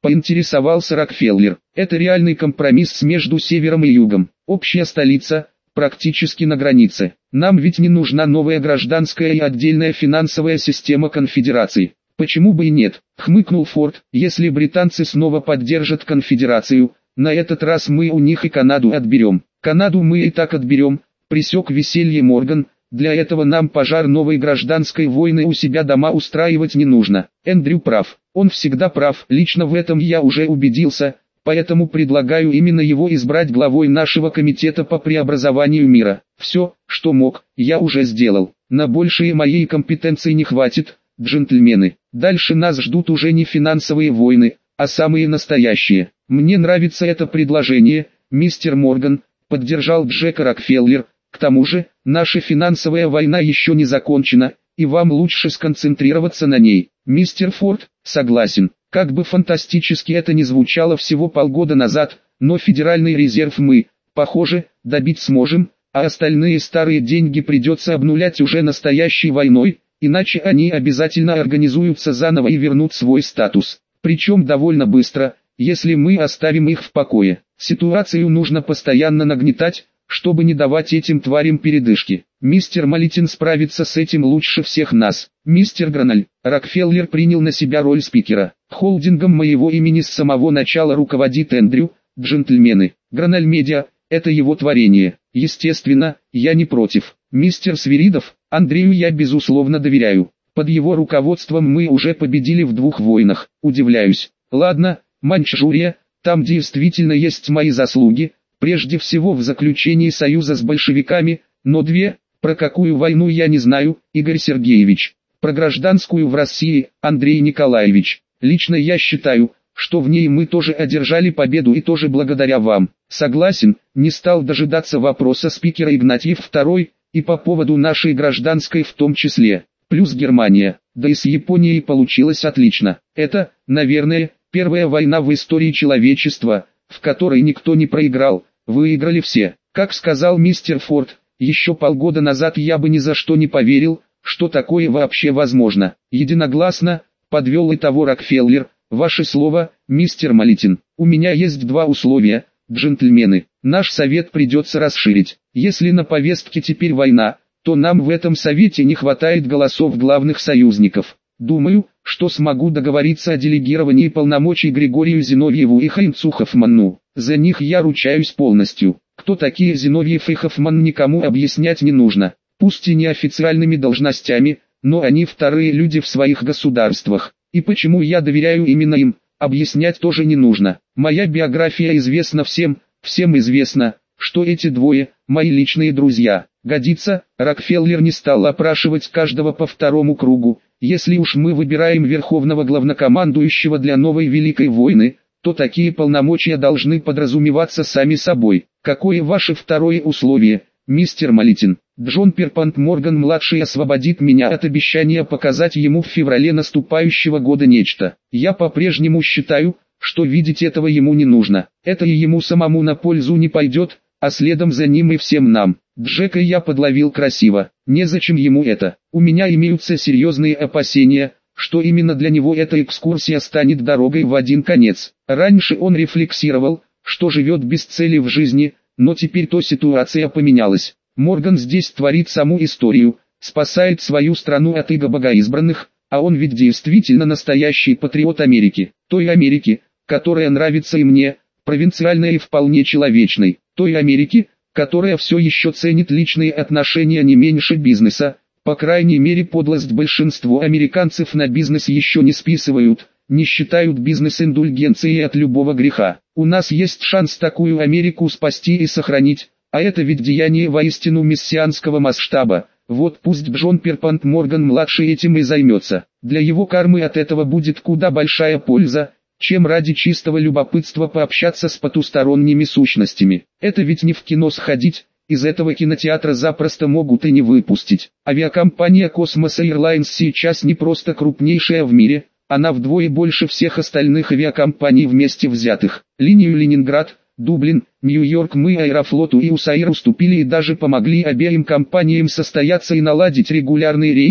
Поинтересовался Рокфеллер. Это реальный компромисс между севером и югом. Общая столица, практически на границе. Нам ведь не нужна новая гражданская и отдельная финансовая система конфедерации. Почему бы и нет, хмыкнул Форд, если британцы снова поддержат конфедерацию, на этот раз мы у них и Канаду отберем. Канаду мы и так отберем, пресек веселье Морган, для этого нам пожар новой гражданской войны у себя дома устраивать не нужно. Эндрю прав, он всегда прав, лично в этом я уже убедился, поэтому предлагаю именно его избрать главой нашего комитета по преобразованию мира. Все, что мог, я уже сделал, на большее моей компетенции не хватит, джентльмены. Дальше нас ждут уже не финансовые войны, а самые настоящие. Мне нравится это предложение, мистер Морган, поддержал Джека Рокфеллер. К тому же, наша финансовая война еще не закончена, и вам лучше сконцентрироваться на ней. Мистер Форд, согласен. Как бы фантастически это ни звучало всего полгода назад, но Федеральный резерв мы, похоже, добить сможем, а остальные старые деньги придется обнулять уже настоящей войной, иначе они обязательно организуются заново и вернут свой статус. Причем довольно быстро, если мы оставим их в покое. Ситуацию нужно постоянно нагнетать, чтобы не давать этим тварям передышки. Мистер Малитин справится с этим лучше всех нас. Мистер Граналь, Рокфеллер принял на себя роль спикера. Холдингом моего имени с самого начала руководит Эндрю, джентльмены. Граналь Медиа, это его творение. Естественно, я не против. Мистер Свиридов, Андрею я безусловно доверяю. Под его руководством мы уже победили в двух войнах. Удивляюсь. Ладно, Маньчжурия, там действительно есть мои заслуги. Прежде всего в заключении союза с большевиками, но две, про какую войну я не знаю, Игорь Сергеевич. Про гражданскую в России, Андрей Николаевич. Лично я считаю, что в ней мы тоже одержали победу и тоже благодаря вам. Согласен, не стал дожидаться вопроса спикера Игнатьев второй, и по поводу нашей гражданской в том числе. Плюс Германия, да и с Японией получилось отлично. Это, наверное, первая война в истории человечества, в которой никто не проиграл. Выиграли все. Как сказал мистер Форд, еще полгода назад я бы ни за что не поверил, что такое вообще возможно. Единогласно, подвел итого Рокфеллер, ваше слово, мистер Малитин. У меня есть два условия, джентльмены. Наш совет придется расширить. Если на повестке теперь война, то нам в этом совете не хватает голосов главных союзников. Думаю, что смогу договориться о делегировании полномочий Григорию Зиновьеву и Хайнцу Хоффманну. За них я ручаюсь полностью. Кто такие Зиновьев и Хоффман, никому объяснять не нужно. Пусть и неофициальными должностями, но они вторые люди в своих государствах. И почему я доверяю именно им, объяснять тоже не нужно. Моя биография известна всем, всем известно, что эти двое – мои личные друзья. Годится, Рокфеллер не стал опрашивать каждого по второму кругу. Если уж мы выбираем верховного главнокомандующего для новой Великой войны, то такие полномочия должны подразумеваться сами собой. Какое ваше второе условие, мистер Малитин? Джон Перпант Морган-младший освободит меня от обещания показать ему в феврале наступающего года нечто. Я по-прежнему считаю, что видеть этого ему не нужно. Это и ему самому на пользу не пойдет, а следом за ним и всем нам. Джека я подловил красиво. Незачем ему это. У меня имеются серьезные опасения, что именно для него эта экскурсия станет дорогой в один конец. Раньше он рефлексировал, что живет без цели в жизни, но теперь то ситуация поменялась. Морган здесь творит саму историю, спасает свою страну от иго богоизбранных, а он ведь действительно настоящий патриот Америки. Той Америки, которая нравится и мне, провинциальной и вполне человечной. Той Америки, которая все еще ценит личные отношения не меньше бизнеса. По крайней мере, подлость большинство американцев на бизнес еще не списывают, не считают бизнес индульгенцией от любого греха. У нас есть шанс такую Америку спасти и сохранить, а это ведь деяние воистину мессианского масштаба. Вот пусть Джон Перпант Морган-младший этим и займется. Для его кармы от этого будет куда большая польза, чем ради чистого любопытства пообщаться с потусторонними сущностями. Это ведь не в кино сходить. Из этого кинотеатра запросто могут и не выпустить. Авиакомпания Cosmos Airlines сейчас не просто крупнейшая в мире, она вдвое больше всех остальных авиакомпаний вместе взятых. Линию Ленинград, Дублин, Нью-Йорк мы Аэрофлоту и УСАИР уступили и даже помогли обеим компаниям состояться и наладить регулярные рейсы,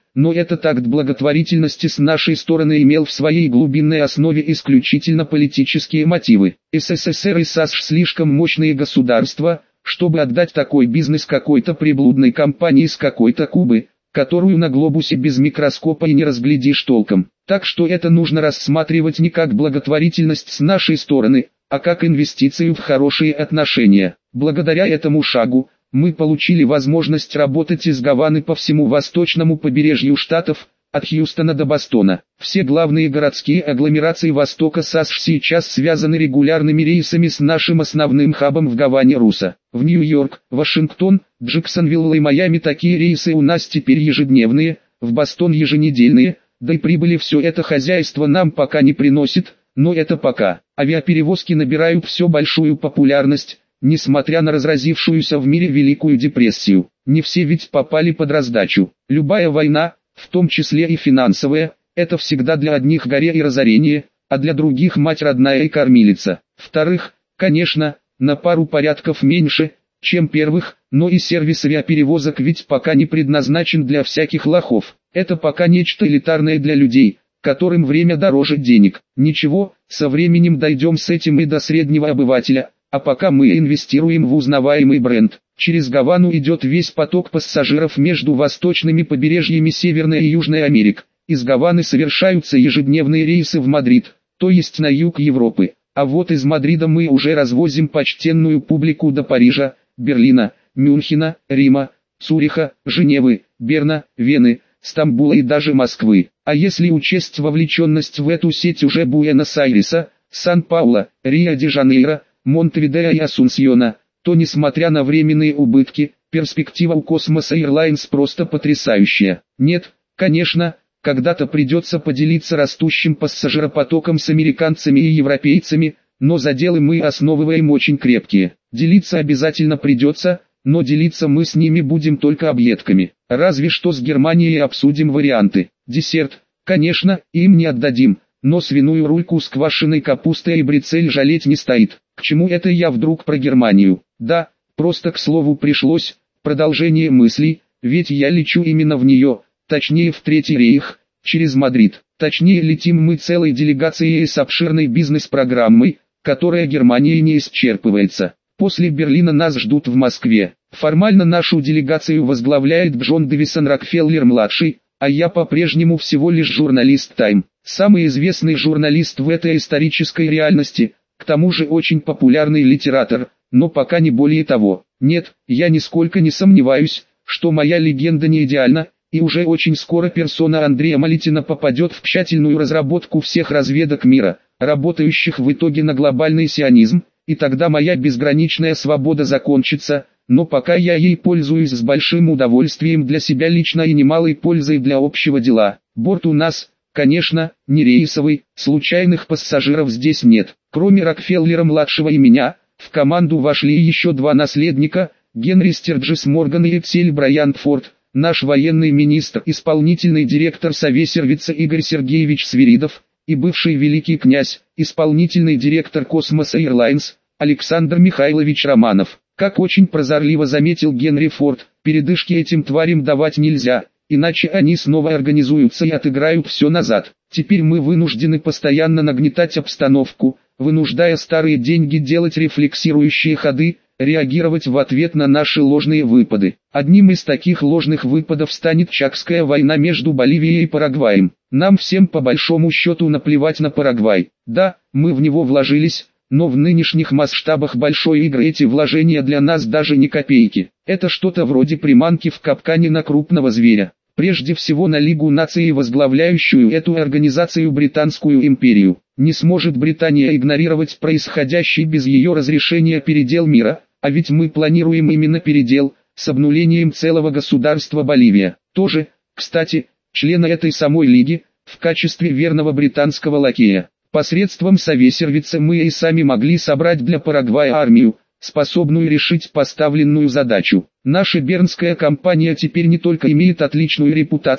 но этот акт благотворительности с нашей стороны имел в своей глубинной основе исключительно политические мотивы. СССР и САСШ слишком мощные государства, чтобы отдать такой бизнес какой-то приблудной компании с какой-то Кубы, которую на глобусе без микроскопа и не разглядишь толком. Так что это нужно рассматривать не как благотворительность с нашей стороны, а как инвестицию в хорошие отношения. Благодаря этому шагу, мы получили возможность работать из Гаваны по всему восточному побережью Штатов, от Хьюстона до Бостона. Все главные городские агломерации Востока САСШ сейчас связаны регулярными рейсами с нашим основным хабом в Гаване Руса. В Нью-Йорк, Вашингтон, Джексонвилл и Майами такие рейсы у нас теперь ежедневные, в Бостон еженедельные, да и прибыли все это хозяйство нам пока не приносит, но это пока. Авиаперевозки набирают все большую популярность, несмотря на разразившуюся в мире Великую депрессию. Не все ведь попали под раздачу. Любая война, в том числе и финансовая, это всегда для одних горе и разорение, а для других мать родная и кормилица. Вторых, конечно, на пару порядков меньше, чем первых, но и сервис авиаперевозок ведь пока не предназначен для всяких лохов. Это пока нечто элитарное для людей, которым время дороже денег. Ничего, со временем дойдем с этим и до среднего обывателя, а пока мы инвестируем в узнаваемый бренд. Через Гавану идет весь поток пассажиров между восточными побережьями Северной и Южной Америк. Из Гаваны совершаются ежедневные рейсы в Мадрид, то есть на юг Европы. А вот из Мадрида мы уже развозим почтенную публику до Парижа, Берлина, Мюнхена, Рима, Цюриха, Женевы, Берна, Вены, Стамбула и даже Москвы. А если учесть вовлеченность в эту сеть уже Буэнос-Айреса, Сан-Пауло, Рио-де-Жанейро, Монтевидео и Асунсьона, то несмотря на временные убытки, перспектива у Космоса Airlines просто потрясающая. Нет, конечно, когда-то придется поделиться растущим пассажиропотоком с американцами и европейцами, но заделы мы основываем очень крепкие. Делиться обязательно придется, но делиться мы с ними будем только объедками. Разве что с Германией обсудим варианты. Десерт, конечно, им не отдадим, но свиную рульку с квашеной капустой и брецель жалеть не стоит. К чему это я вдруг про Германию? Да, просто к слову пришлось, продолжение мыслей, ведь я лечу именно в нее, точнее в Третий рейх, через Мадрид. Точнее летим мы целой делегацией с обширной бизнес-программой, которая Германией не исчерпывается. После Берлина нас ждут в Москве. Формально нашу делегацию возглавляет Джон Дэвисон Рокфеллер-младший, а я по-прежнему всего лишь журналист Time. Самый известный журналист в этой исторической реальности, к тому же очень популярный литератор, но пока не более того. Нет, я нисколько не сомневаюсь, что моя легенда не идеальна, и уже очень скоро персона Андрея Малитина попадет в тщательную разработку всех разведок мира, работающих в итоге на глобальный сионизм, и тогда моя безграничная свобода закончится, но пока я ей пользуюсь с большим удовольствием для себя лично и немалой пользой для общего дела. Борт у нас, конечно, не рейсовый, случайных пассажиров здесь нет. Кроме Рокфеллера-младшего и меня, в команду вошли еще два наследника, Генри Стерджис Морган и Этсель Брайант Форд, наш военный министр, исполнительный директор Совесервица Игорь Сергеевич Свиридов, и бывший великий князь, исполнительный директор Космоса Airlines, Александр Михайлович Романов. Как очень прозорливо заметил Генри Форд, передышки этим тварям давать нельзя, иначе они снова организуются и отыграют все назад. Теперь мы вынуждены постоянно нагнетать обстановку, вынуждая старые деньги делать рефлексирующие ходы, реагировать в ответ на наши ложные выпады. Одним из таких ложных выпадов станет Чакская война между Боливией и Парагваем. Нам всем по большому счету наплевать на Парагвай. Да, мы в него вложились, но в нынешних масштабах большой игры эти вложения для нас даже не копейки. Это что-то вроде приманки в капкане на крупного зверя. Прежде всего на Лигу наций, возглавляющую эту организацию Британскую империю. Не сможет Британия игнорировать происходящий без ее разрешения передел мира, а ведь мы планируем именно передел, с обнулением целого государства Боливия. Тоже, кстати, члена этой самой Лиги, в качестве верного британского лакея. Посредством Совесервица мы и сами могли собрать для Парагвая армию, способную решить поставленную задачу. Наша бернская компания теперь не только имеет отличную репутацию,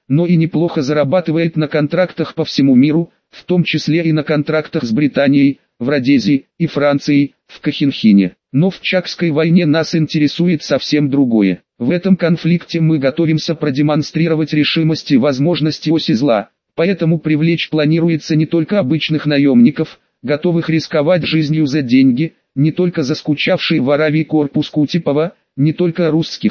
но и неплохо зарабатывает на контрактах по всему миру, в том числе и на контрактах с Британией, в Родезе и Францией, в Кохенхине. Но в Чакской войне нас интересует совсем другое. В этом конфликте мы готовимся продемонстрировать решимость и возможности оси зла, поэтому привлечь планируется не только обычных наемников, готовых рисковать жизнью за деньги, не только заскучавший в Аравии корпус Кутепова, не только русских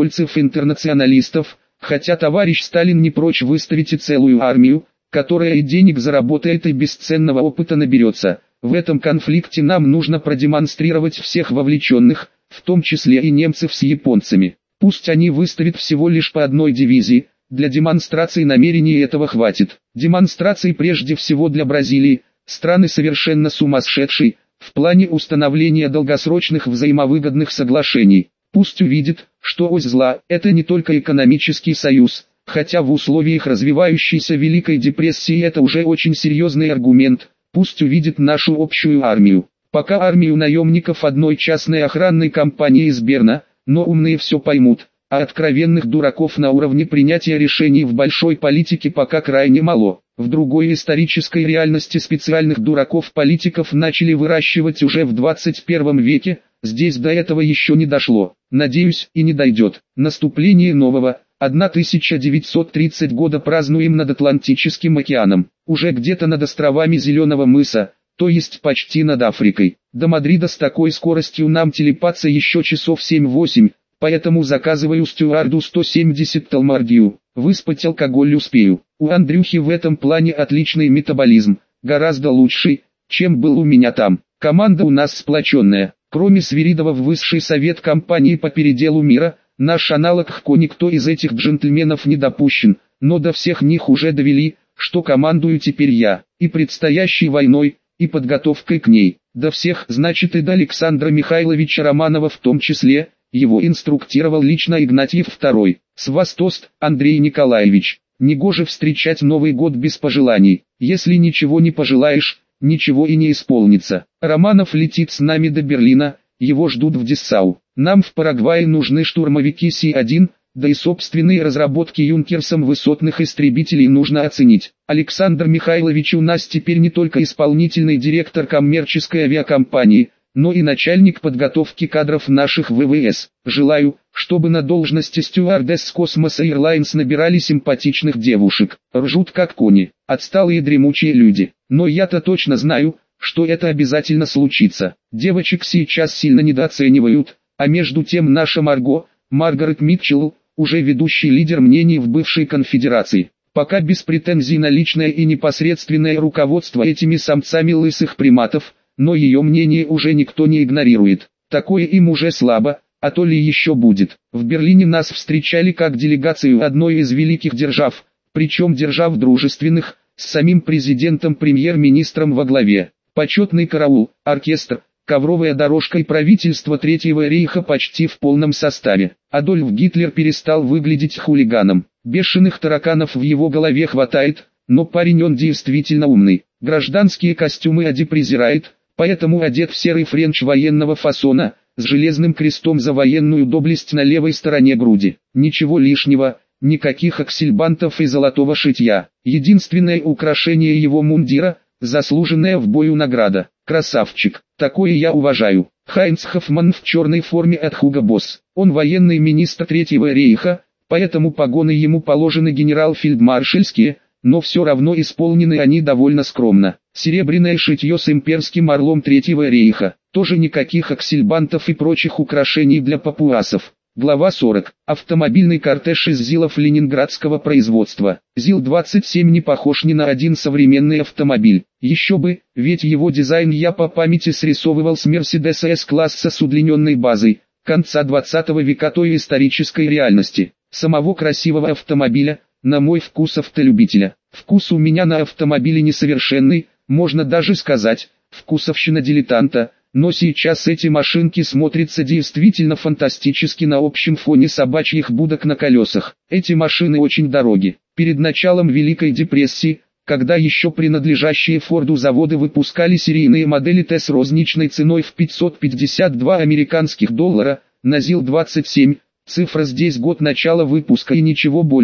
добровольцев-интернационалистов, хотя товарищ Сталин не прочь выставить и целую армию, которая и денег заработает и бесценного опыта наберется. В этом конфликте нам нужно продемонстрировать всех вовлеченных, в том числе и немцев с японцами. Пусть они выставят всего лишь по одной дивизии, для демонстрации намерений этого хватит. Демонстрации прежде всего для Бразилии, страны совершенно сумасшедшей, в плане установления долгосрочных взаимовыгодных соглашений. Пусть увидит, что ось зла – это не только экономический союз, хотя в условиях развивающейся Великой депрессии это уже очень серьезный аргумент. Пусть увидит нашу общую армию. Пока армию наемников одной частной охранной компании из Берна, но умные все поймут, а откровенных дураков на уровне принятия решений в большой политике пока крайне мало. В другой исторической реальности специальных дураков-политиков начали выращивать уже в двадцать первом веке, здесь до этого еще не дошло, надеюсь и не дойдет. Наступление нового, тысяча девятьсот тридцатого года празднуем над Атлантическим океаном, уже где-то над островами Зеленого мыса, то есть почти над Африкой. До Мадрида с такой скоростью нам телепаться еще часов семь-восемь, поэтому заказываю стюарду сто семьдесят Талмардию, выспать алкоголь успею. У Андрюхи в этом плане отличный метаболизм, гораздо лучший, чем был у меня там. Команда у нас сплоченная, кроме Свиридова в высший совет компании по переделу мира, наш аналог ХКО никто из этих джентльменов не допущен, но до всех них уже довели, что командую теперь я, и предстоящей войной, и подготовкой к ней. До всех, значит, и до Александра Михайловича Романова в том числе, его инструктировал лично Игнатьев второй. С вас тост, Андрей Николаевич. Негоже встречать Новый год без пожеланий. Если ничего не пожелаешь, ничего и не исполнится. Романов летит с нами до Берлина, его ждут в Дessau. Нам в Парагвае нужны штурмовики Си один, да и собственные разработки юнкерсом высотных истребителей нужно оценить. Александр Михайлович у нас теперь не только исполнительный директор коммерческой авиакомпании, но и начальник подготовки кадров наших ВВС. Желаю, чтобы на должности стюардесс Космоса Airlines набирали симпатичных девушек. Ржут как кони, отсталые дремучие люди. Но я-то точно знаю, что это обязательно случится. Девочек сейчас сильно недооценивают, а между тем наша Марго, Маргарет Митчелл, уже ведущий лидер мнений в бывшей конфедерации. Пока без претензий на личное и непосредственное руководство этими самцами лысых приматов, но ее мнение уже никто не игнорирует. Такое им уже слабо, а то ли еще будет. В Берлине нас встречали как делегацию одной из великих держав, причем держав дружественных, с самим президентом-премьер-министром во главе. Почетный караул, оркестр, ковровая дорожка и правительство Третьего рейха почти в полном составе. Адольф Гитлер перестал выглядеть хулиганом. Бешеных тараканов в его голове хватает, но парень он действительно умный. Гражданские костюмы Ади презирает, поэтому одет в серый френч военного фасона, с железным крестом за военную доблесть на левой стороне груди. Ничего лишнего, никаких аксельбантов и золотого шитья. Единственное украшение его мундира – заслуженная в бою награда. Красавчик, такое я уважаю. Хайнц Хоффман в черной форме от Hugo Boss. Он военный министр Третьего рейха, поэтому погоны ему положены генерал-фельдмаршальские, но все равно исполнены они довольно скромно. Серебряное шитье с имперским орлом Третьего рейха. Тоже никаких аксельбантов и прочих украшений для папуасов. Глава сорок. Автомобильный кортеж из ЗИЛов ленинградского производства. ЗИЛ двадцать семь не похож ни на один современный автомобиль. Еще бы, ведь его дизайн я по памяти срисовывал с Мерседеса С-класса с удлиненной базой, конца двадцатого века той исторической реальности. Самого красивого автомобиля, на мой вкус автолюбителя. Вкус у меня на автомобиле несовершенный, можно даже сказать, вкусовщина дилетанта. Но сейчас эти машинки смотрятся действительно фантастически на общем фоне собачьих будок на колесах. Эти машины очень дороги. Перед началом Великой депрессии, когда еще принадлежащие Форду заводы выпускали серийные модели Т с розничной ценой в пятьсот пятьдесят два американских доллара, на ЗИЛ двадцать семь, цифра здесь год начала выпуска и ничего больше,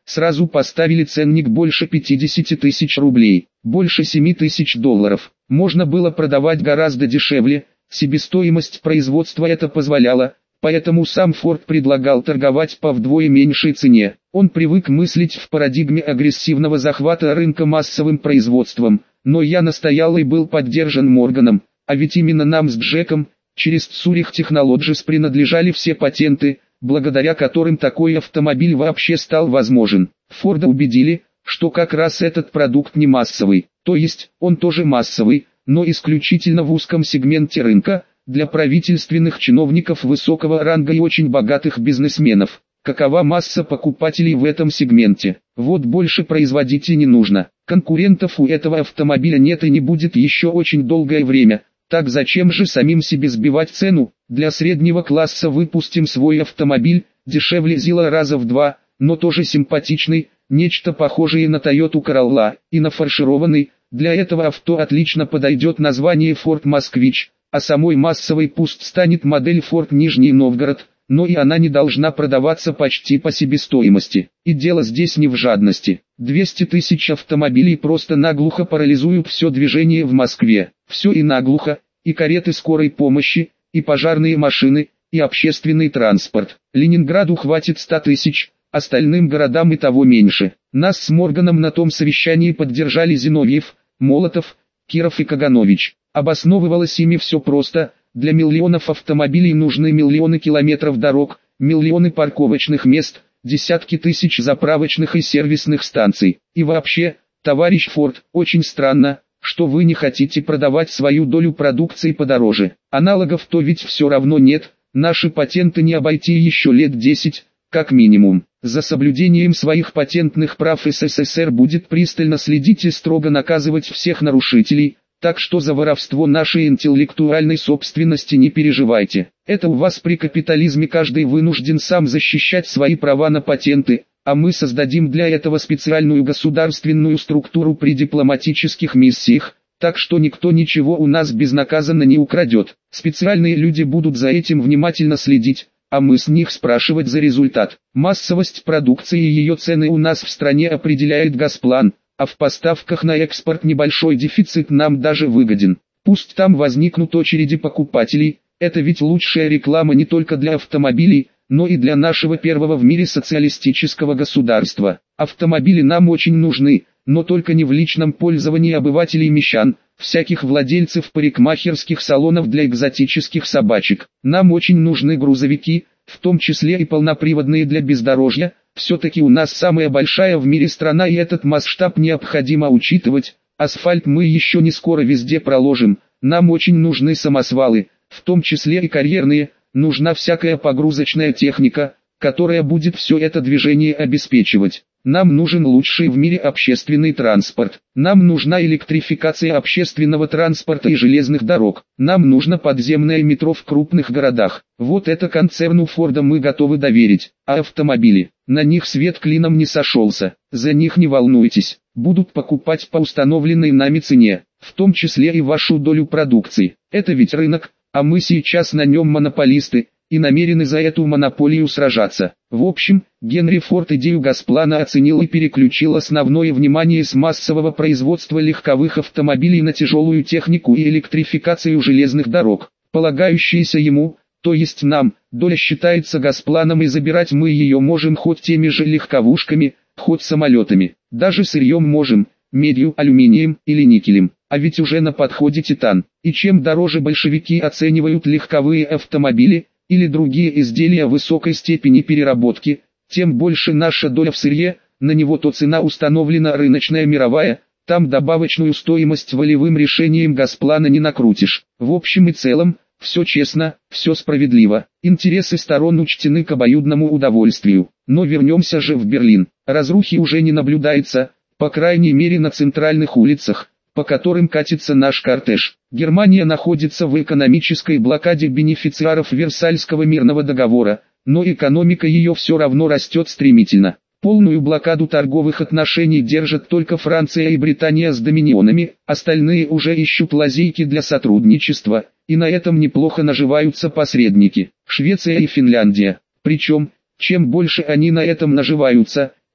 сразу поставили ценник больше пятидесяти тысяч рублей, больше семи тысяч долларов. Можно было продавать гораздо дешевле, себестоимость производства это позволяла, поэтому сам Форд предлагал торговать по вдвое меньшей цене. Он привык мыслить в парадигме агрессивного захвата рынка массовым производством, но я настоял и был поддержан Морганом, а ведь именно нам с Джеком, через Zurich Technologies принадлежали все патенты, благодаря которым такой автомобиль вообще стал возможен. Форда убедили, что как раз этот продукт не массовый, то есть он тоже массовый, но исключительно в узком сегменте рынка, для правительственных чиновников высокого ранга и очень богатых бизнесменов. Какова масса покупателей в этом сегменте? Вот больше производить и не нужно. Конкурентов у этого автомобиля нет и не будет еще очень долгое время. Так зачем же самим себе сбивать цену? Для среднего класса выпустим свой автомобиль, дешевле Зила раза в два, но тоже симпатичный, нечто похожее на Toyota Corolla, и нафаршированный. Для этого авто отлично подойдет название Ford Москвич, а самой массовой пусть станет модель Ford Нижний Новгород, но и она не должна продаваться почти по себестоимости. И дело здесь не в жадности. двести тысяч автомобилей просто наглухо парализуют все движение в Москве. Все и наглухо, и кареты скорой помощи, и пожарные машины, и общественный транспорт. Ленинграду хватит ста тысяч, остальным городам и того меньше. Нас с Морганом на том совещании поддержали Зиновьев, Молотов, Киров и Каганович. Обосновывалось ими все просто: для миллионов автомобилей нужны миллионы километров дорог, миллионы парковочных мест, десятки тысяч заправочных и сервисных станций. И вообще, товарищ Форд, очень странно, что вы не хотите продавать свою долю продукции подороже. Аналогов-то ведь все равно нет, наши патенты не обойти еще лет десять, как минимум. За соблюдением своих патентных прав СССР будет пристально следить и строго наказывать всех нарушителей, так что за воровство нашей интеллектуальной собственности не переживайте. Это у вас при капитализме каждый вынужден сам защищать свои права на патенты, а мы создадим для этого специальную государственную структуру при дипломатических миссиях, так что никто ничего у нас безнаказанно не украдет. Специальные люди будут за этим внимательно следить, а мы с них спрашивать за результат. Массовость продукции и ее цены у нас в стране определяет Госплан, а в поставках на экспорт небольшой дефицит нам даже выгоден. Пусть там возникнут очереди покупателей, это ведь лучшая реклама не только для автомобилей, но и для нашего первого в мире социалистического государства. Автомобили нам очень нужны, но только не в личном пользовании обывателей мещан, всяких владельцев парикмахерских салонов для экзотических собачек. Нам очень нужны грузовики, в том числе и полноприводные для бездорожья. Все-таки у нас самая большая в мире страна, и этот масштаб необходимо учитывать. Асфальт мы еще не скоро везде проложим, нам очень нужны самосвалы, в том числе и карьерные, нужна всякая погрузочная техника, которая будет все это движение обеспечивать. Нам нужен лучший в мире общественный транспорт. Нам нужна электрификация общественного транспорта и железных дорог. Нам нужно подземное метро в крупных городах. Вот это концерну Форда мы готовы доверить. А автомобили? На них свет клином не сошелся. За них не волнуйтесь. Будут покупать по установленной нами цене, в том числе и вашу долю продукции. Это ведь рынок, а мы сейчас на нем монополисты, и намерены за эту монополию сражаться. В общем, Генри Форд идею Госплана оценил и переключил основное внимание с массового производства легковых автомобилей на тяжелую технику и электрификацию железных дорог. Полагающаяся ему, то есть нам, доля считается Госпланом, и забирать мы ее можем хоть теми же легковушками, хоть самолетами. Даже сырьем можем, медью, алюминием или никелем. А ведь уже на подходе титан. И чем дороже большевики оценивают легковые автомобили, или другие изделия высокой степени переработки, тем больше наша доля в сырье, на него то цена установлена рыночная мировая, там добавочную стоимость волевым решением Госплана не накрутишь. В общем и целом, все честно, все справедливо, интересы сторон учтены к обоюдному удовольствию. Но вернемся же в Берлин. Разрухи уже не наблюдается, по крайней мере на центральных улицах, по которым катится наш кортеж. Германия находится в экономической блокаде бенефициаров Версальского мирного договора, но экономика ее все равно растет стремительно. Полную блокаду торговых отношений держат только Франция и Британия с доминионами, остальные уже ищут лазейки для сотрудничества, и на этом неплохо наживаются посредники. Швеция и Финляндия. Причем, чем больше они на этом наживаются,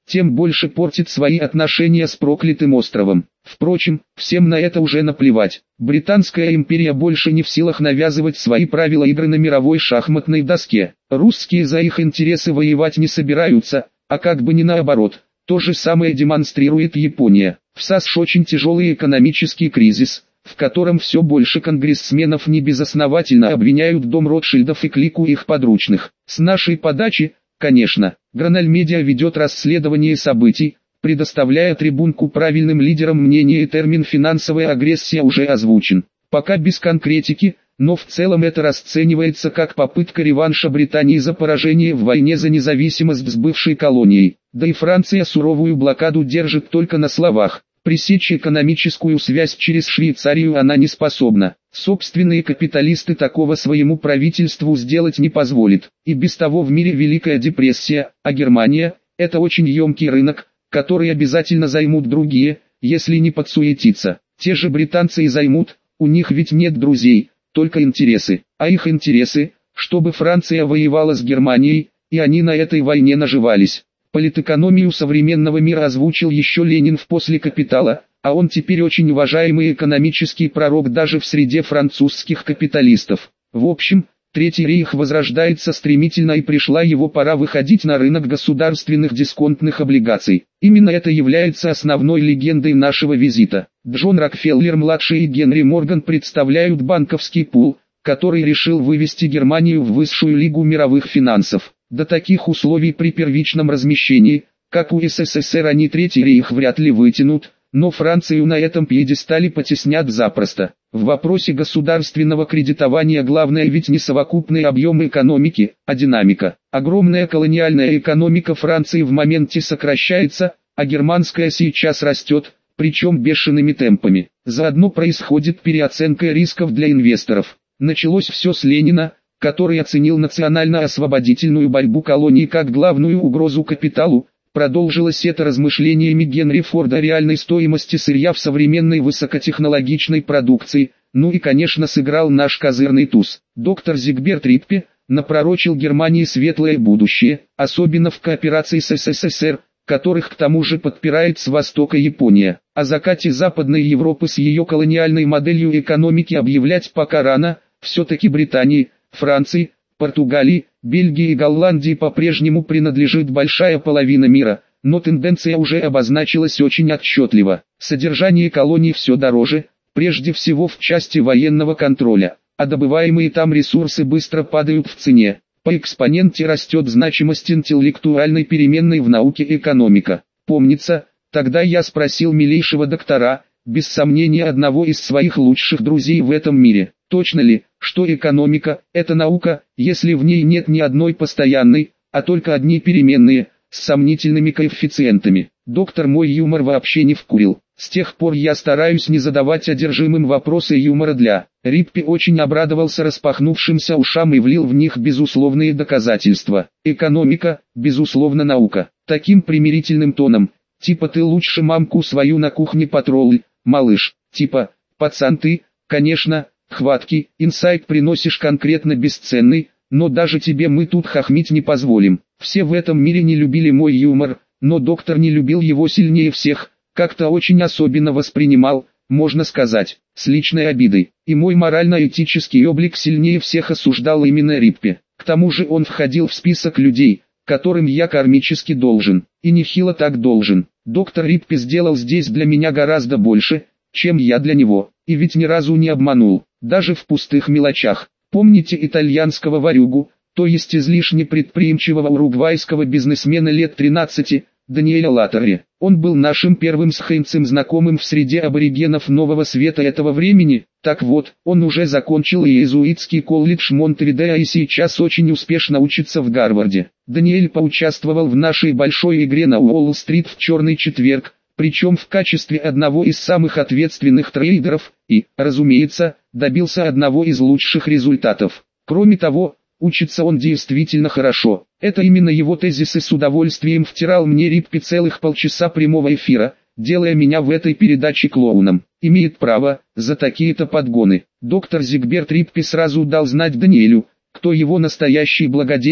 тем больше портит свои отношения с проклятым островом. Впрочем, всем на это уже наплевать. Британская империя больше не в силах навязывать свои правила игры на мировой шахматной доске. Русские за их интересы воевать не собираются, а как бы не наоборот. То же самое демонстрирует Япония. В САСШ очень тяжелый экономический кризис, в котором все больше конгрессменов небезосновательно обвиняют дом Ротшильдов и клику их подручных. С нашей подачи, конечно, Граналь Медиа ведет расследование событий, предоставляя трибунку правильным лидерам мнения, и термин «финансовая агрессия» уже озвучен. Пока без конкретики, но в целом это расценивается как попытка реванша Британии за поражение в войне за независимость с бывшей колонией. Да и Франция суровую блокаду держит только на словах. Пресечь экономическую связь через Швейцарию она не способна. Собственные капиталисты такого своему правительству сделать не позволят. И без того в мире Великая депрессия, а Германия – это очень емкий рынок, который обязательно займут другие, если не подсуетиться. Те же британцы и займут, у них ведь нет друзей, только интересы. А их интересы, чтобы Франция воевала с Германией, и они на этой войне наживались. Политэкономию современного мира озвучил еще Ленин в «После капитала», а он теперь очень уважаемый экономический пророк даже в среде французских капиталистов. В общем, Третий рейх возрождается стремительно, и пришла его пора выходить на рынок государственных дисконтных облигаций. Именно это является основной легендой нашего визита. Джон Рокфеллер-младший и Генри Морган представляют банковский пул, который решил вывести Германию в высшую лигу мировых финансов. До таких условий при первичном размещении, как у СССР, они Третий рейх вряд ли вытянут, но Францию на этом пьедестале потеснят запросто. В вопросе государственного кредитования главное ведь не совокупный объем экономики, а динамика. Огромная колониальная экономика Франции в моменте сокращается, а германская сейчас растет, причем бешеными темпами. Заодно происходит переоценка рисков для инвесторов. Началось все с Ленина, который оценил национально-освободительную борьбу колоний как главную угрозу капиталу. Продолжилось это размышлениями Генри Форда о реальной стоимости сырья в современной высокотехнологичной продукции, ну и конечно сыграл наш козырный туз. Доктор Зигберт Риппе напророчил Германии светлое будущее, особенно в кооперации с СССР, которых к тому же подпирает с востока Япония. О закате Западной Европы с ее колониальной моделью экономики объявлять пока рано, все-таки Британии, Франции, Португалии, Бельгии и Голландии по-прежнему принадлежит большая половина мира, но тенденция уже обозначилась очень отчетливо. Содержание колоний все дороже, прежде всего в части военного контроля, а добываемые там ресурсы быстро падают в цене. По экспоненте растет значимость интеллектуальной переменной в науке экономика. Помнится, тогда я спросил милейшего доктора, без сомнения одного из своих лучших друзей в этом мире, точно ли, что экономика – это наука, если в ней нет ни одной постоянной, а только одни переменные, с сомнительными коэффициентами. Доктор мой юмор вообще не вкурил. С тех пор я стараюсь не задавать одержимым вопросы юмора для. Риппе очень обрадовался распахнувшимся ушам и влил в них безусловные доказательства. Экономика, безусловно, наука. Таким примирительным тоном, типа ты лучше мамку свою на кухне потролль, малыш, типа, пацан ты, конечно, хваткий, инсайт приносишь конкретно бесценный, но даже тебе мы тут хохмить не позволим. Все в этом мире не любили мой юмор, но доктор не любил его сильнее всех, как-то очень особенно воспринимал, можно сказать, с личной обидой. И мой морально-этический облик сильнее всех осуждал именно Риппе. К тому же он входил в список людей, которым я кармически должен, и нехило так должен. Доктор Риппе сделал здесь для меня гораздо больше, чем я для него, и ведь ни разу не обманул, даже в пустых мелочах. Помните итальянского ворюгу, то есть излишне предприимчивого уругвайского бизнесмена лет тринадцати, Даниэля Латтери? Он был нашим первым с Хейнцем знакомым в среде аборигенов Нового Света этого времени. Так вот, он уже закончил иезуитский колледж Монтевидео и сейчас очень успешно учится в Гарварде. Даниэль поучаствовал в нашей большой игре на Уолл-стрит в черный четверг, причем в качестве одного из самых ответственных трейдеров, и, разумеется, добился одного из лучших результатов. Кроме того, учится он действительно хорошо. Это именно его тезисы с удовольствием втирал мне Риппе целых полчаса прямого эфира, делая меня в этой передаче клоуном. Имеет право, за такие-то подгоны. Доктор Зигберт Риппе сразу дал знать Даниэлю, кто его настоящий благодетель,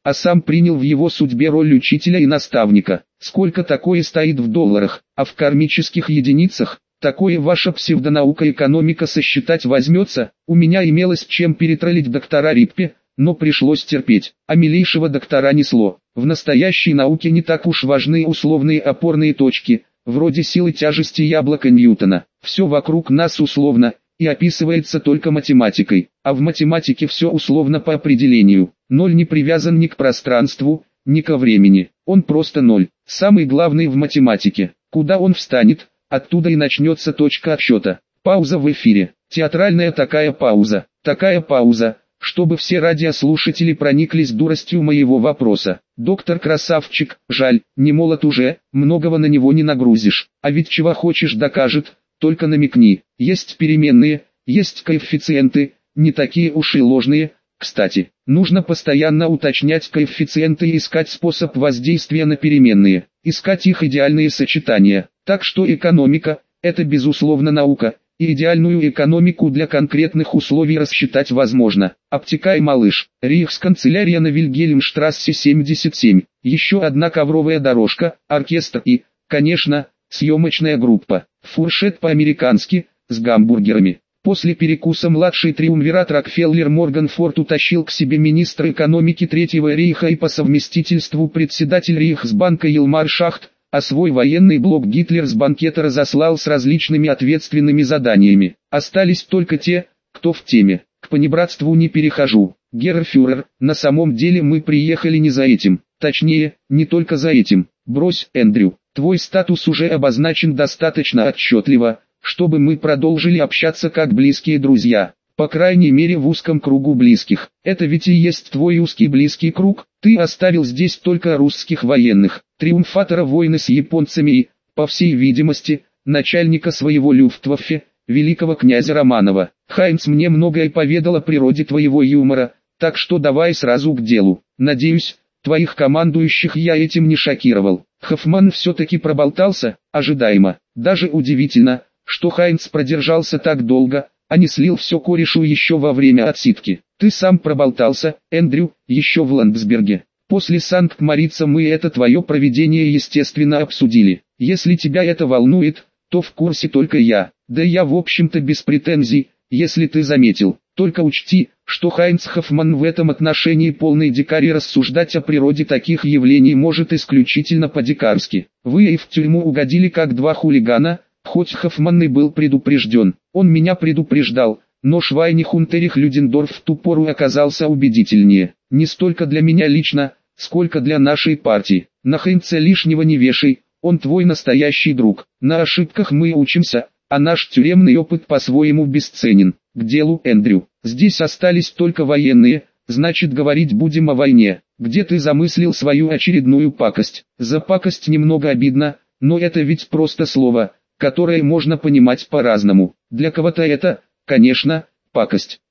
а сам принял в его судьбе роль учителя и наставника. Сколько такое стоит в долларах, а в кармических единицах? Такое ваша псевдонаука экономика сосчитать возьмется. У меня имелось чем перетроллить доктора Риппе, но пришлось терпеть, а милейшего доктора несло. В настоящей науке не так уж важны условные опорные точки, вроде силы тяжести яблока Ньютона. Все вокруг нас условно, и описывается только математикой, а в математике все условно по определению. Ноль не привязан ни к пространству, ни ко времени, он просто ноль. Самый главный в математике, куда он встанет, оттуда и начнется точка отсчета. Пауза в эфире, театральная такая пауза, такая пауза, чтобы все радиослушатели прониклись дуростью моего вопроса. Доктор красавчик, жаль, не молод уже, многого на него не нагрузишь, а ведь чего хочешь докажет, только намекни. Есть переменные, есть коэффициенты, не такие уж и ложные. Кстати, нужно постоянно уточнять коэффициенты и искать способ воздействия на переменные, искать их идеальные сочетания. Так что экономика – это безусловно наука, и идеальную экономику для конкретных условий рассчитать возможно. Обтекай, малыш. Рейхсканцелярия на Вильгельмштрассе семьдесят семь. Еще одна ковровая дорожка, оркестр и, конечно, съемочная группа. Фуршет по-американски, с гамбургерами. После перекуса младший триумвират Рокфеллер-Морган-Форд утащил к себе министра экономики Третьего рейха и по совместительству председатель Рейхсбанка Елмар Шахт, а свой военный блок Гитлер с банкета разослал с различными ответственными заданиями. Остались только те, кто в теме. К понебратству не перехожу. Геррфюрер, на самом деле мы приехали не за этим. Точнее, не только за этим. Брось, Эндрю, твой статус уже обозначен достаточно отчетливо, чтобы мы продолжили общаться как близкие друзья. По крайней мере в узком кругу близких. Это ведь и есть твой узкий близкий круг. Ты оставил здесь только русских военных, триумфатора войны с японцами и, по всей видимости, начальника своего Люфтваффе, великого князя Романова. Хайнц мне многое поведал о природе твоего юмора, так что давай сразу к делу. Надеюсь, твоих командующих я этим не шокировал. Хоффман все-таки проболтался, ожидаемо. Даже удивительно, что Хайнц продержался так долго, а не слил все корешу еще во время отсидки. Ты сам проболтался, Эндрю, еще в Ландсберге. После Санкт-Морица мы это твое провидение естественно обсудили. Если тебя это волнует, то в курсе только я. Да я в общем-то без претензий, если ты заметил. Только учти, что Хайнц Хоффман в этом отношении полный дикарь и рассуждать о природе таких явлений может исключительно по-дикарски. Вы и в тюрьму угодили как два хулигана, хоть Хоффман и был предупрежден. Он меня предупреждал, но Швайнихунтерих Людендорф в ту пору оказался убедительнее. Не столько для меня лично, сколько для нашей партии. На Хайнца лишнего не вешай, он твой настоящий друг. На ошибках мы учимся, а наш тюремный опыт по-своему бесценен. К делу, Эндрю. Здесь остались только военные, значит говорить будем о войне. Где ты замыслил свою очередную пакость? За пакость немного обидно, но это ведь просто слово, которое можно понимать по-разному. Для кого-то это, конечно, пакость.